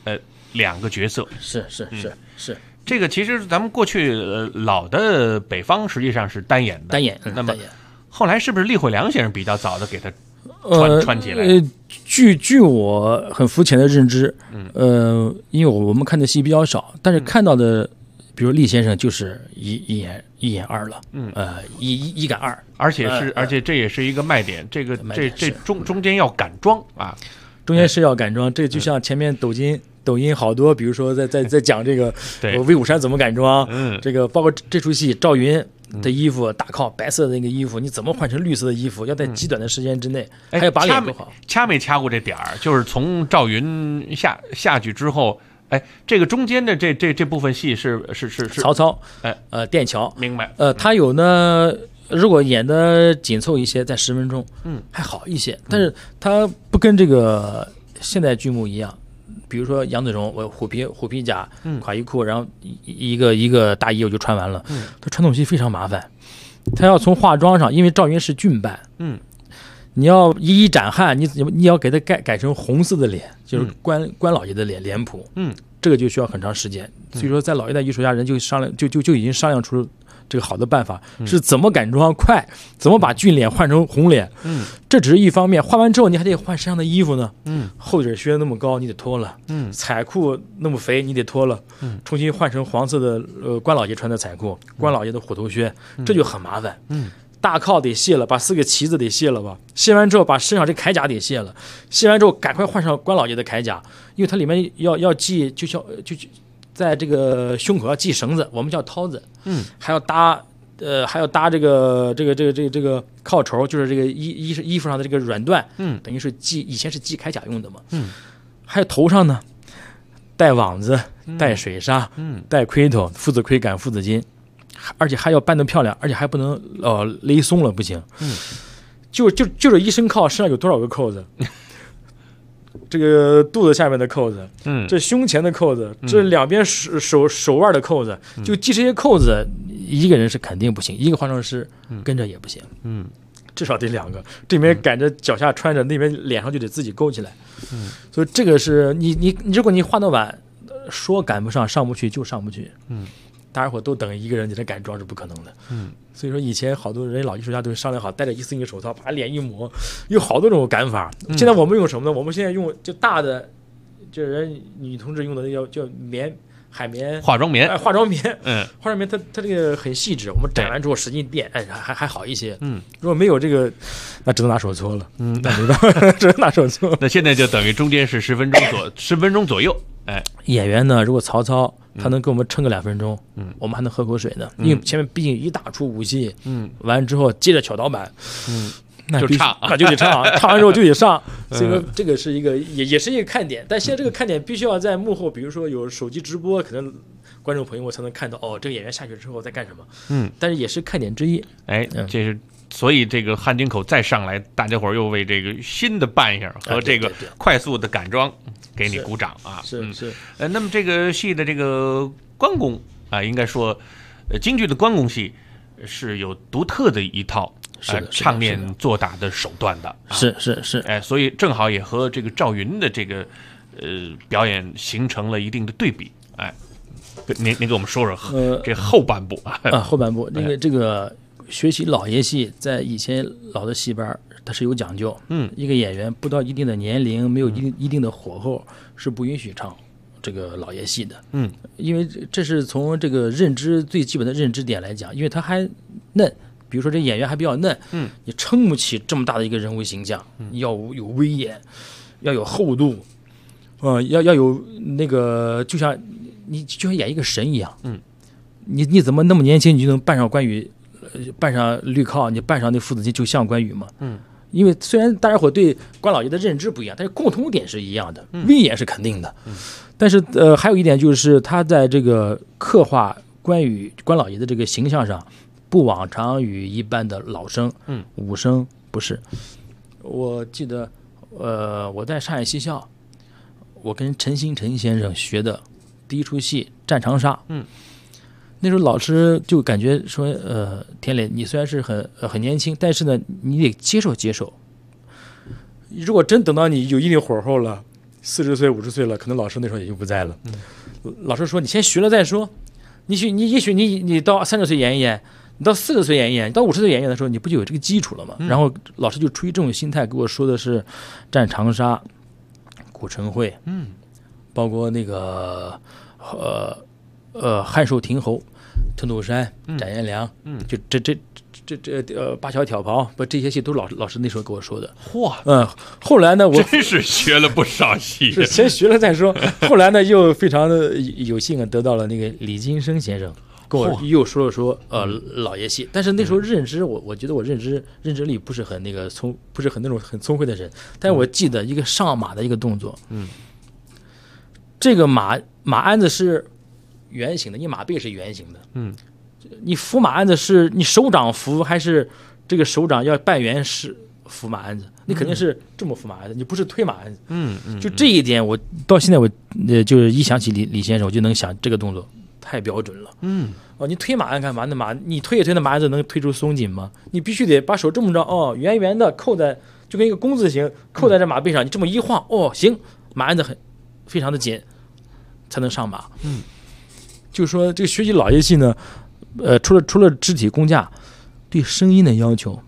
[SPEAKER 2] 2个角色。是。这个其实咱们过去老的北方实际上是单演的。
[SPEAKER 3] 那么
[SPEAKER 2] 后来是不是厉慧良先生比较早的给他穿起来？
[SPEAKER 3] 据我很肤浅的认知，因为我们看的戏比较少，但是看到的，比如厉先生就是一演二了，一赶二，
[SPEAKER 2] 而且这也是一个卖点，这中间要赶妆啊，
[SPEAKER 3] 中间是要赶妆，这就像前面抖音好多，比如说在讲这个魏武山怎么赶妆，这个包括这出戏赵云的衣服大靠白色的那个衣服，你怎么换成绿色的衣服？要在极短的时间之内，还要把脸做好。
[SPEAKER 2] 掐没掐过这点儿？就是从赵云下去之后，这个中间的这部分戏是
[SPEAKER 3] 曹操，垫桥，
[SPEAKER 2] 明白？
[SPEAKER 3] 他有呢。如果演的紧凑一些，在10分钟，还好一些。但是他不跟这个现代剧目一样，比如说杨子荣，我虎皮甲、垮衣裤，然后一个大衣我就穿完了。他传统戏非常麻烦，他要从化妆上，因为赵云是俊扮，你要一展汗，你要给他改成红色的脸，就是关老爷的脸谱，这个就需要很长时间。所以说，在老一代艺术家人就商量，就已经商量出这个好的办法，是怎么赶妆快，怎么把俊脸换成红脸。这只是一方面，换完之后你还得换身上的衣服呢。后底靴那么高，你得脱了。彩裤那么肥，你得脱了。重新换成黄色的关老爷穿的彩裤，关老爷的虎头靴，这就很麻烦。大靠得卸了，把4个旗子得卸了吧。卸完之后，把身上这铠甲得卸了。卸完之后，赶快换上关老爷的铠甲，因为它里面要系，就在这个胸口要系绳子，我们叫绦子。还要搭这个靠绸，就是这个衣服上的这个软缎。等于是以前是系铠甲用的嘛。还有头上呢，戴网子，戴水纱，戴盔头，父子盔赶父子巾。而且还要扮得漂亮，而且还不能勒松了，不行。就这一身靠，身上有多少个扣子？这个肚子下面的扣子，这胸前的扣子，这两边手腕的扣子，就系这些扣子，一个人是肯定不行，一个化妆师跟着也不行。至少得2个，这边赶着脚下穿着，那边脸上就得自己勾起来。所以这个是你如果你化的晚，说赶不上上不去就上不去。大家伙都等一个人给他赶妆是不可能的。所以说以前好多人老艺术家都商量好，戴着1/4手套把脸一抹，有好多种赶法。现在我们用什么呢？我们现在用就大的，就人女同志用的叫海绵
[SPEAKER 2] 化妆棉，
[SPEAKER 3] 化妆棉，化妆棉它这个很细致，我们展完之后使劲垫，还好一些。如果没有这个，那只能拿手搓了。那没办法，只能拿手搓。
[SPEAKER 2] 那现在就等于中间是10分钟左右。
[SPEAKER 3] 演员呢，如果曹操他能给我们撑个2分钟，我们还能喝口水呢，因为前面毕竟一大出武戏，完之后接着敲导板，那
[SPEAKER 2] 就唱，
[SPEAKER 3] 那就得唱，唱完之后就得上，所以说这个是一个也是一个看点，但现在这个看点必须要在幕后，比如说有手机直播，可能观众朋友才能看到这个演员下去之后在干什么，但是也是看点之一。
[SPEAKER 2] 这是所以这个汉津口再上来，大家伙又为这个新的扮相和这个快速的赶妆给你鼓掌啊！
[SPEAKER 3] 是。
[SPEAKER 2] 那么这个戏的这个关公啊，应该说，京剧的关公戏是有独特的一套唱念做打的手段的。
[SPEAKER 3] 是。
[SPEAKER 2] 所以正好也和这个赵云的这个表演形成了一定的对比。您给我们说说这后半部啊？
[SPEAKER 3] 后半部这个学习老爷戏，在以前老的戏班它是有讲究。一个演员不到一定的年龄，没有一定的火候，是不允许唱这个老爷戏的。因为这是从这个认知最基本的认知点来讲，因为他还嫩，比如说这演员还比较嫩，你撑不起这么大的一个人物形象，要有威严，要有厚度，要有那个就像演一个神一样。你怎么那么年轻你就能扮上关羽？扮上绿靠，你扮上那父子巾就像关羽嘛。因为虽然大家伙对关老爷的认知不一样，但是共同点是一样的，威严是肯定的。但是还有一点就是他在这个刻画关老爷的这个形象上，不往常与一般的老生、武生不是。我记得我在上海戏校，我跟陈新陈先生学的第一出戏《战长沙》。那时候老师就感觉说，田磊，你虽然是很年轻，但是呢，你得接受。如果真等到你有一定火候了，40岁、50岁了，可能老师那时候也就不在了。老师说，你先学了再说。也许你到30岁演一演， 你到40岁演一演，到50岁演一演的时候，你不就有这个基础了吗？然后老师就出于这种心态给我说的是战长沙、古城会，包括那个汉寿亭侯、屯土山、展颜良，就这八小挑袍，不这些戏都是老师那时候跟我说的。
[SPEAKER 2] 嚯，
[SPEAKER 3] 后来呢，我
[SPEAKER 2] 真是学了不少戏，
[SPEAKER 3] 是先学了再说。后来呢，又非常的有幸得到了那个李金生先生跟我又说了说老爷戏。但是那时候认知，我觉得我认知力不是很那个不是很那种很聪慧的人。但是我记得一个上马的一个动作，这个马鞍子是圆形的，你马背是圆形的，你扶马鞍子是你手掌扶还是这个手掌要半圆是扶马鞍子？你肯定是这么扶马鞍子，你不是推马鞍子。就这一点，我到现在我就是一想起李先生，我就能想这个动作太标准了。你推马鞍干嘛？那马你推也推，那马鞍子能推出松紧吗？你必须得把手这么着，圆圆的扣在，就跟一个弓字形扣在这马背上，你这么一晃，行，马鞍子非常的紧，才能上马。就是说这个学习老爷戏呢。除了肢体功架，对声音的要求，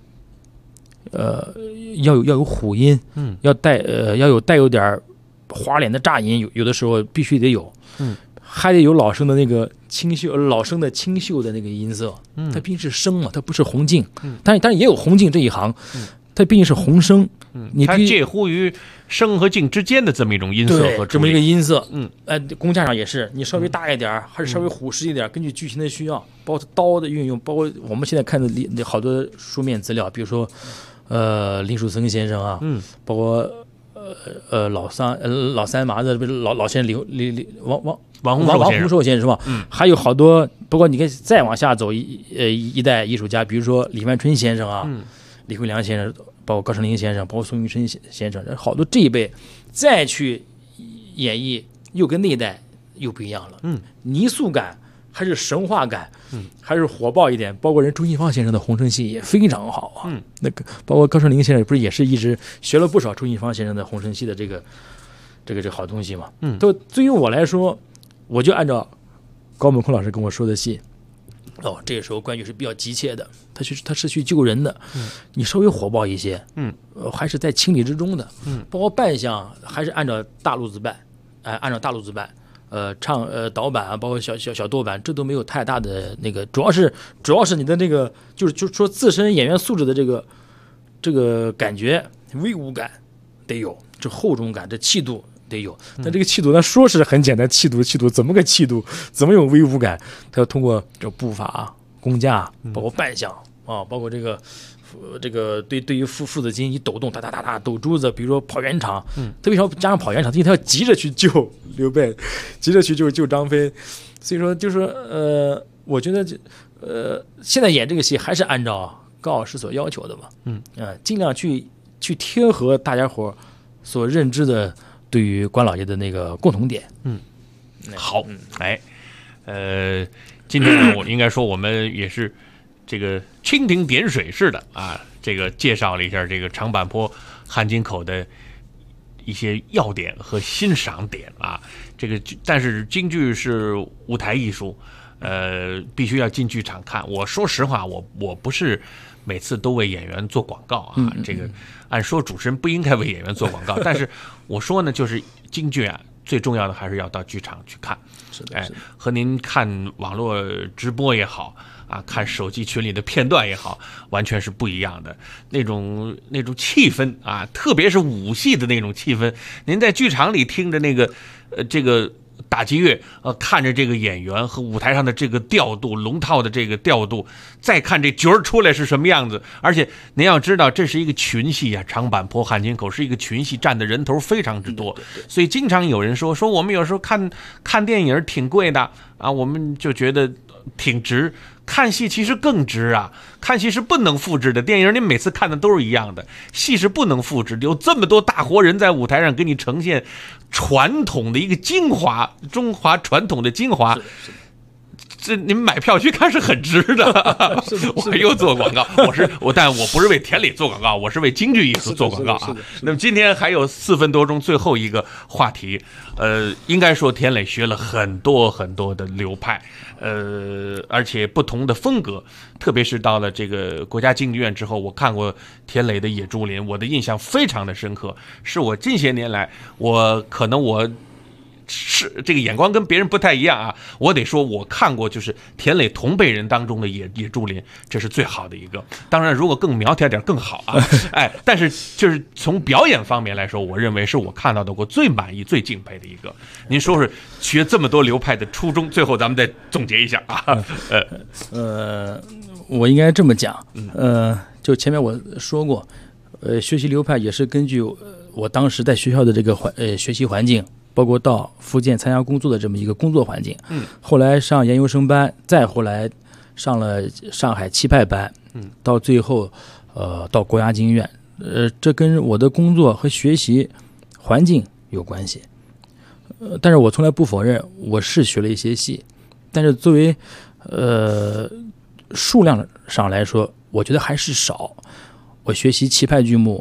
[SPEAKER 3] 要有虎音，要带有点花脸的炸音，有的时候必须得有，还得有老生的那个清秀的那个音色，它毕竟是声嘛，它不是红净，但是也有红净这一行，它毕竟是红声，
[SPEAKER 2] 它介乎于声和静之间的这么一种音色和
[SPEAKER 3] 这么一个音色，功架上也是，你稍微大一点还是稍微虎实一点，根据剧情的需要，包括刀的运用，包括我们现在看的好多书面资料，比如说林树森先生啊，包括老三麻子老先生王洪寿先生是吧？还有好多，包括你可以再往下走一代艺术家，比如说李万春先生啊，李惠良先生，包括高成林先生，包括宋玉生先生，好多这一辈再去演绎，又跟那一代又不一样了。泥塑感还是神话感，还是火爆一点。包括周信芳先生的红声戏也非常好啊。那个包括高成林先生不是也是一直学了不少周信芳先生的红声戏的这个好东西嘛。都对于我来说，我就按照高猛坤老师跟我说的戏。这个时候关羽是比较急切的，他是去救人的，你稍微火爆一些，还是在情理之中的，包括扮相还是按照大路子扮，唱导板啊，包括小舵板，这都没有太大的那个，主要是你的那个就是说自身演员素质的这个感觉威武感得有，这厚重感，这气度得有。但这个气度呢，说是很简单，气度怎么个气度，怎么有威武感？他要通过这步法、功架，包括扮相啊，包括这个对于父子军一抖动，哒抖珠子，比如说跑圆场，特别是加上跑圆场，因为他要急着去救刘备，急着去救张飞，所以说就是我觉得现在演这个戏还是按照高老师所要求的嘛，尽量去贴合大家伙所认知的对于关老爷的那个共同点。
[SPEAKER 2] 好，今天呢，我应该说我们也是这个蜻蜓点水似的啊，这个介绍了一下这个长坂坡汉津口的一些要点和欣赏点啊。这个但是京剧是舞台艺术，必须要进剧场看。我说实话，我不是每次都为演员做广告啊，这个按说主持人不应该为演员做广告，但是我说呢，就是京剧啊，最重要的还是要到剧场去看。和您看网络直播也好啊，看手机群里的片段也好，完全是不一样的那种气氛啊，特别是武戏的那种气氛。您在剧场里听着那个这个打击乐，看着这个演员和舞台上的这个调度，龙套的这个调度，再看这角儿出来是什么样子。而且您要知道，这是一个群戏啊，长坂坡汉津口是一个群戏，占的人头非常之多，所以经常有人说我们有时候看电影挺贵的啊，我们就觉得挺值。看戏其实更值啊，看戏是不能复制的，电影你每次看的都是一样的，戏是不能复制的，有这么多大活人在舞台上给你呈现传统的一个精华，中华传统的精华， 这你们买票去看是很值的。我又做广告，但我不是为田磊做广告，我是为京剧艺术做广告啊。那么今天还有4分多钟，最后一个话题，应该说田磊学了很多很多的流派，而且不同的风格，特别是到了这个国家京剧院之后，我看过田磊的《野猪林》，我的印象非常的深刻，是我近些年来我是这个眼光跟别人不太一样啊，我得说我看过就是田磊同辈人当中的野猪林，这是最好的一个。当然如果更苗条点更好啊，但是就是从表演方面来说，我认为是我看到的过最满意最敬佩的一个。您说说学这么多流派的初衷，最后咱们再总结一下啊。
[SPEAKER 3] 我应该这么讲，就前面我说过，学习流派也是根据我当时在学校的这个学习环境，包括到福建参加工作的这么一个工作环境，后来上研究生班，再后来上了上海7派班，到最后到国家京剧院，这跟我的工作和学习环境有关系。但是我从来不否认我是学了一些戏，但是作为数量上来说，我觉得还是少。我学习7派剧目，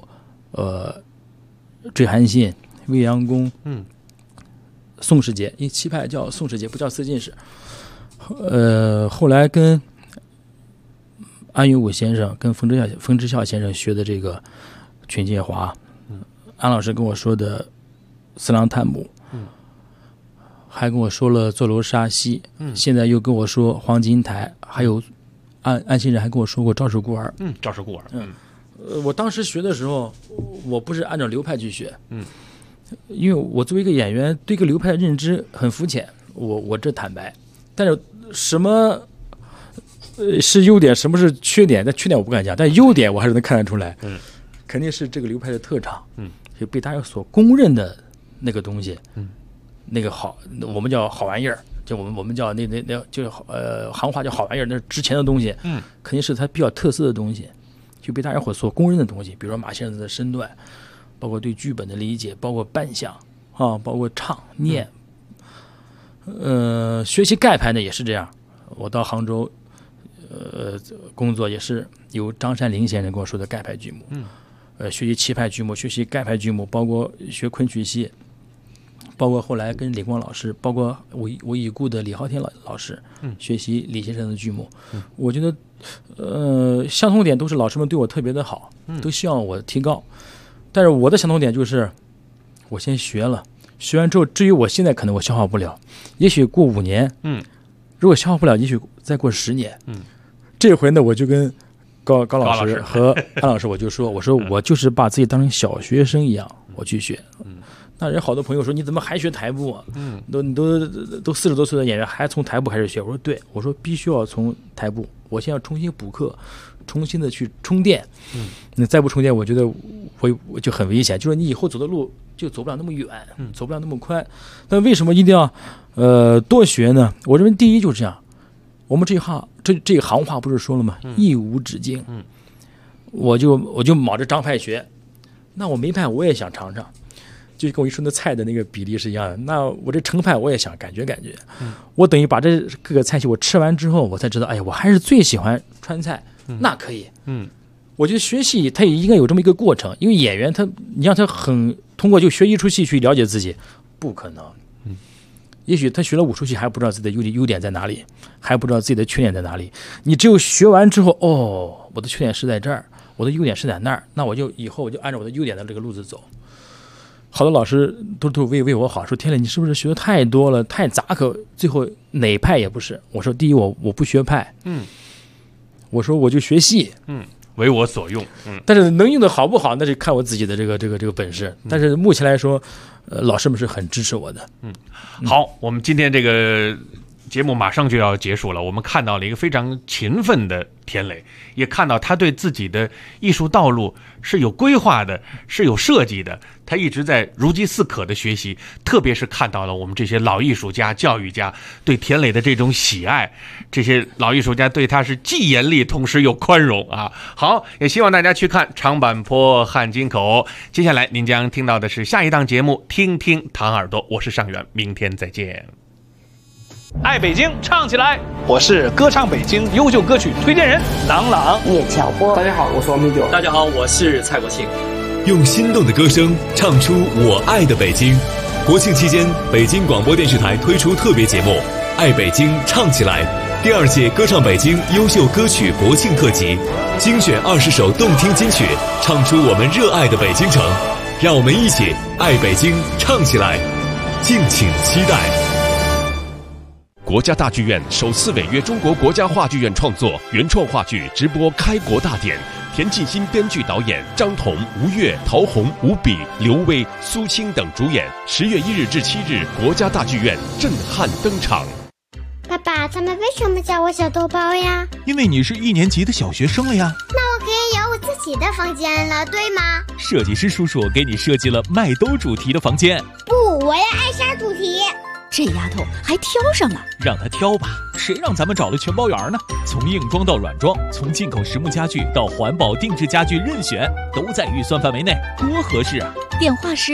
[SPEAKER 3] 坠韩信、未央宫，宋世杰，因为7派叫宋世杰，不叫四进士。后来跟安云武先生、跟冯之孝先生学的这个群介华，安老师跟我说的四郎探母，还跟我说了坐楼杀西，现在又跟我说黄金台，还有安先生还跟我说过赵氏孤儿，
[SPEAKER 2] 赵氏孤儿，
[SPEAKER 3] 我当时学的时候，我不是按照流派去学，因为我作为一个演员，对一个流派的认知很肤浅，我这坦白。但是什么是优点，什么是缺点？但缺点我不敢讲，但优点我还是能看得出来。肯定是这个流派的特长，就被大家所公认的那个东西，那个好，我们叫好玩意儿，就我们叫那就是行话叫好玩意儿，那是值钱的东西，肯定是它比较特色的东西，就被大家伙所公认的东西，比如说马先生的身段。包括对剧本的理解，包括扮相啊，包括唱念，学习盖牌呢也是这样。我到杭州，工作也是由张山林先生跟我说的盖牌剧目，学习7派剧目，学习盖牌剧目，包括学昆曲戏，包括后来跟李光老师，包括我已故的李浩天老师，学习李先生的剧目，我觉得，相同点都是老师们对我特别的好，都希望我提高。但是我的相同点就是，我先学了，学完之后，至于我现在可能我消化不了，也许过5年，如果消化不了，也许再过10年，这回呢，我就跟高老师和安老师，我说我就是把自己当成小学生一样，我去学。那人好多朋友说你怎么还学台步啊？都40多岁的演员还从台步开始学？我说对，我说必须要从台步，我现在要重新补课，重新的去充电。你再不充电，我觉得我就很危险，就是你以后走的路就走不了那么远，走不了那么宽。但为什么一定要多学呢？我认为第一就是这样，我们这个行话不是说了吗？艺无止境。我就卯着张派学，那我没派我也想尝尝。就跟我一说那菜的那个比例是一样的，那我这成派我也想感觉，我等于把这各个菜系我吃完之后，我才知道，哎呀，我还是最喜欢川菜，那可以，我觉得学戏它也应该有这么一个过程，因为演员你让他通过就学一出戏去了解自己，不可能，也许他学了5出戏还不知道自己的优点在哪里，还不知道自己的缺点在哪里，你只有学完之后，哦，我的缺点是在这儿，我的优点是在那儿，那以后我就按照我的优点的这个路子走。好多老师都为我好，说天磊你是不是学的太多了，太杂可，最后哪派也不是。我说第一我不学派，我说我就学戏，
[SPEAKER 2] 为我所用，
[SPEAKER 3] 但是能用的好不好，那就看我自己的这个本事。但是目前来说，老师们是很支持我的。
[SPEAKER 2] 好，我们今天这个节目马上就要结束了，我们看到了一个非常勤奋的田磊，也看到他对自己的艺术道路是有规划的，是有设计的，他一直在如饥似渴的学习，特别是看到了我们这些老艺术家、教育家对田磊的这种喜爱，这些老艺术家对他是既严厉同时又宽容啊。好，也希望大家去看长坂坡汉津口。接下来您将听到的是下一档节目，听听唐耳朵，我是尚远，明天再见。
[SPEAKER 7] 爱北京，唱起来！我是歌唱北京优秀歌曲推荐人郎朗。
[SPEAKER 11] 聂巧波，大家好，我是王明九。
[SPEAKER 12] 大家好，我是蔡国庆。
[SPEAKER 1] 用心动的歌声唱出我爱的北京。国庆期间，北京广播电视台推出特别节目《爱北京唱起来》第2届歌唱北京优秀歌曲国庆特辑，精选20首动听金曲，唱出我们热爱的北京城。让我们一起爱北京唱起来，敬请期待。
[SPEAKER 13] 国家大剧院首次违约中国国家话剧院创作原创话剧直播开国大典，田沁鑫编剧导演，张彤、吴越、陶虹、吴比、刘薇、苏青等主演。10月1日至7日，国家大剧院震撼登场。
[SPEAKER 14] 爸爸，他们为什么叫我小豆包呀？
[SPEAKER 15] 因为你是1年级的小学生了呀。
[SPEAKER 14] 那我可以有我自己的房间了，对吗？
[SPEAKER 15] 设计师叔叔给你设计了麦兜主题的房间。
[SPEAKER 14] 不，我要艾莎主题。
[SPEAKER 8] 这丫头还挑上了，
[SPEAKER 15] 让她挑吧，谁让咱们找了全包园呢？从硬装到软装，从进口实木家具到环保定制家具，任选都在预算范围内，多合适啊！
[SPEAKER 8] 电话是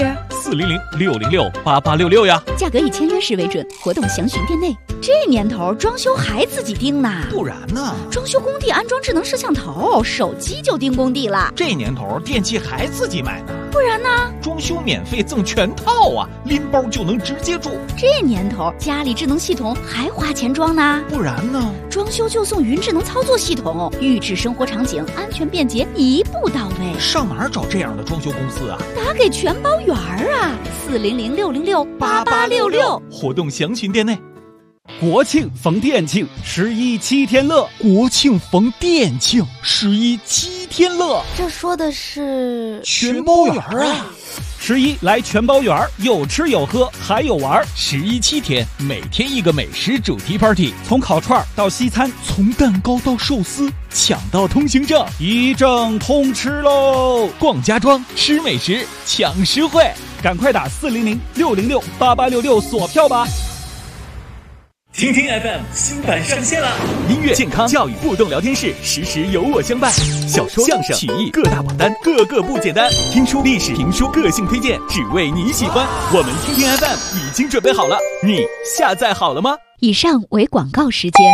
[SPEAKER 15] 400-606-8866呀，
[SPEAKER 8] 价格以签约时为准，活动详询店内。这年头装修还自己盯呢？
[SPEAKER 15] 不然呢？
[SPEAKER 8] 装修工地安装智能摄像头，手机就盯工地了。
[SPEAKER 15] 这年头电器还自己买呢？
[SPEAKER 8] 不然呢？
[SPEAKER 15] 装修免费赠全套啊，拎包就能直接住。
[SPEAKER 8] 这年头家里智能系统还花钱装呢？
[SPEAKER 15] 不然呢？
[SPEAKER 8] 装修就送云智能操作系统，预制生活场景，安全便捷，一步到位。
[SPEAKER 15] 上哪儿找这样的装修公司啊？
[SPEAKER 8] 打给全包园啊，400-606-8866，
[SPEAKER 15] 活动详询店内。
[SPEAKER 7] 国庆逢店庆，11 7天乐。
[SPEAKER 15] 国庆逢店庆，11 7天乐。
[SPEAKER 14] 这说的是
[SPEAKER 15] 全包园啊
[SPEAKER 7] ！11来全包园，有吃有喝还有玩。
[SPEAKER 15] 11 7天，每天一个美食主题 party，
[SPEAKER 7] 从烤串到西餐，
[SPEAKER 15] 从蛋糕到寿司，抢到通行证，
[SPEAKER 7] 一证通吃喽！
[SPEAKER 15] 逛家装，吃美食，抢实惠，
[SPEAKER 7] 赶快打400-606-8866锁票吧！
[SPEAKER 12] 听听 FM 新版上线了，
[SPEAKER 15] 音乐、健康、教育、互动聊天室，时时有我相伴。小说、相声、曲艺各大榜单，个个不简单。听书、历史、评书，个性推荐，只为你喜欢。我们听听 FM 已经准备好了，你下载好了吗？
[SPEAKER 8] 以上为广告时间。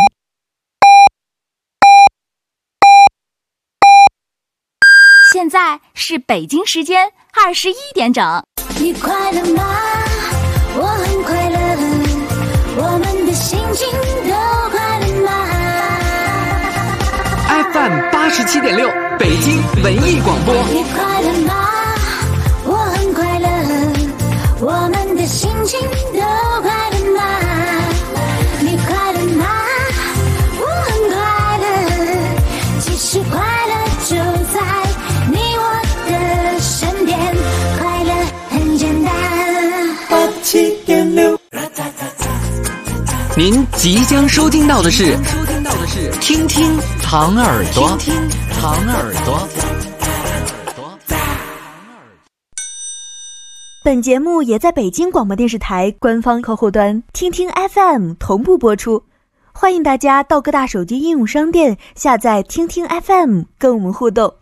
[SPEAKER 8] 现在是北京时间21点整。
[SPEAKER 5] 你快乐吗？我很快乐。我们的心情都快乐吗
[SPEAKER 10] ？FM 87.6，北京文艺广播。
[SPEAKER 5] 你快乐吗？我很快乐。我们的心情都快乐吗？你快乐吗？我很快乐。其实快乐就在你我的身边，快乐很简单。87.6。
[SPEAKER 10] 您即将收听到的是听听糖耳朵，听听糖耳朵。
[SPEAKER 16] 本节目也在北京广播电视台官方客户端听听 FM 同步播出，欢迎大家到各大手机应用商店下载听听 FM 跟我们互动。